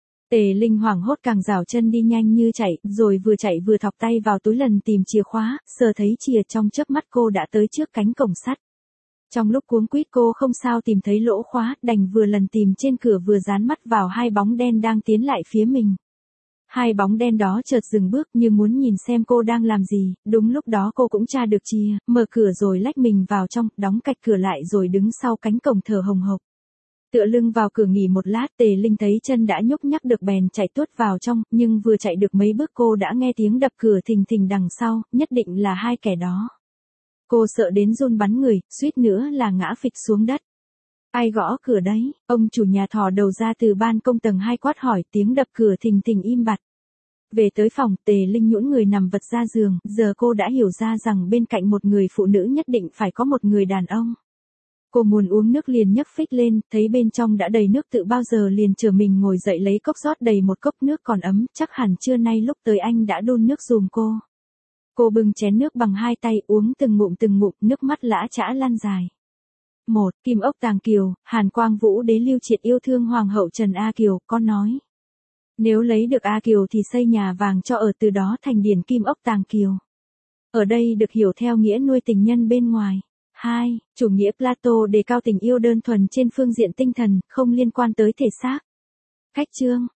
Speaker 1: Tề Linh hoảng hốt càng rảo chân đi nhanh như chạy, rồi vừa chạy vừa thọc tay vào túi lần tìm chìa khóa, sờ thấy chìa trong chớp mắt cô đã tới trước cánh cổng sắt. Trong lúc cuống quýt cô không sao tìm thấy lỗ khóa, đành vừa lần tìm trên cửa vừa dán mắt vào hai bóng đen đang tiến lại phía mình. Hai bóng đen đó chợt dừng bước như muốn nhìn xem cô đang làm gì, đúng lúc đó cô cũng tra được chìa, mở cửa rồi lách mình vào trong, đóng cạch cửa lại rồi đứng sau cánh cổng thở hồng hộc. Tựa lưng vào cửa nghỉ một lát, Tề Linh thấy chân đã nhúc nhắc được bèn chạy tuốt vào trong, nhưng vừa chạy được mấy bước cô đã nghe tiếng đập cửa thình thình đằng sau, nhất định là hai kẻ đó. Cô sợ đến run bắn người, suýt nữa là ngã phịch xuống đất. Ai gõ cửa đấy? Ông chủ nhà thò đầu ra từ ban công tầng 2 quát hỏi, tiếng đập cửa thình thình im bặt. Về tới phòng, Tề Linh nhũn người nằm vật ra giường, giờ cô đã hiểu ra rằng bên cạnh một người phụ nữ nhất định phải có một người đàn ông. Cô muốn uống nước liền nhấc phích lên, thấy bên trong đã đầy nước tự bao giờ liền chờ mình ngồi dậy lấy cốc rót đầy một cốc nước còn ấm, chắc hẳn trưa nay lúc tới anh đã đun nước giùm cô. Cô bưng chén nước bằng hai tay uống từng ngụm, nước mắt lã chã lan dài. 1. Kim ốc Tàng Kiều, Hàn Quang Vũ Đế Lưu Triệt yêu thương Hoàng hậu Trần A Kiều, con nói. Nếu lấy được A Kiều thì xây nhà vàng cho ở, từ đó thành điển Kim ốc Tàng Kiều. Ở đây được hiểu theo nghĩa nuôi tình nhân bên ngoài. 2. Chủ nghĩa Plato đề cao tình yêu đơn thuần trên phương diện tinh thần, không liên quan tới thể xác. Khách chương.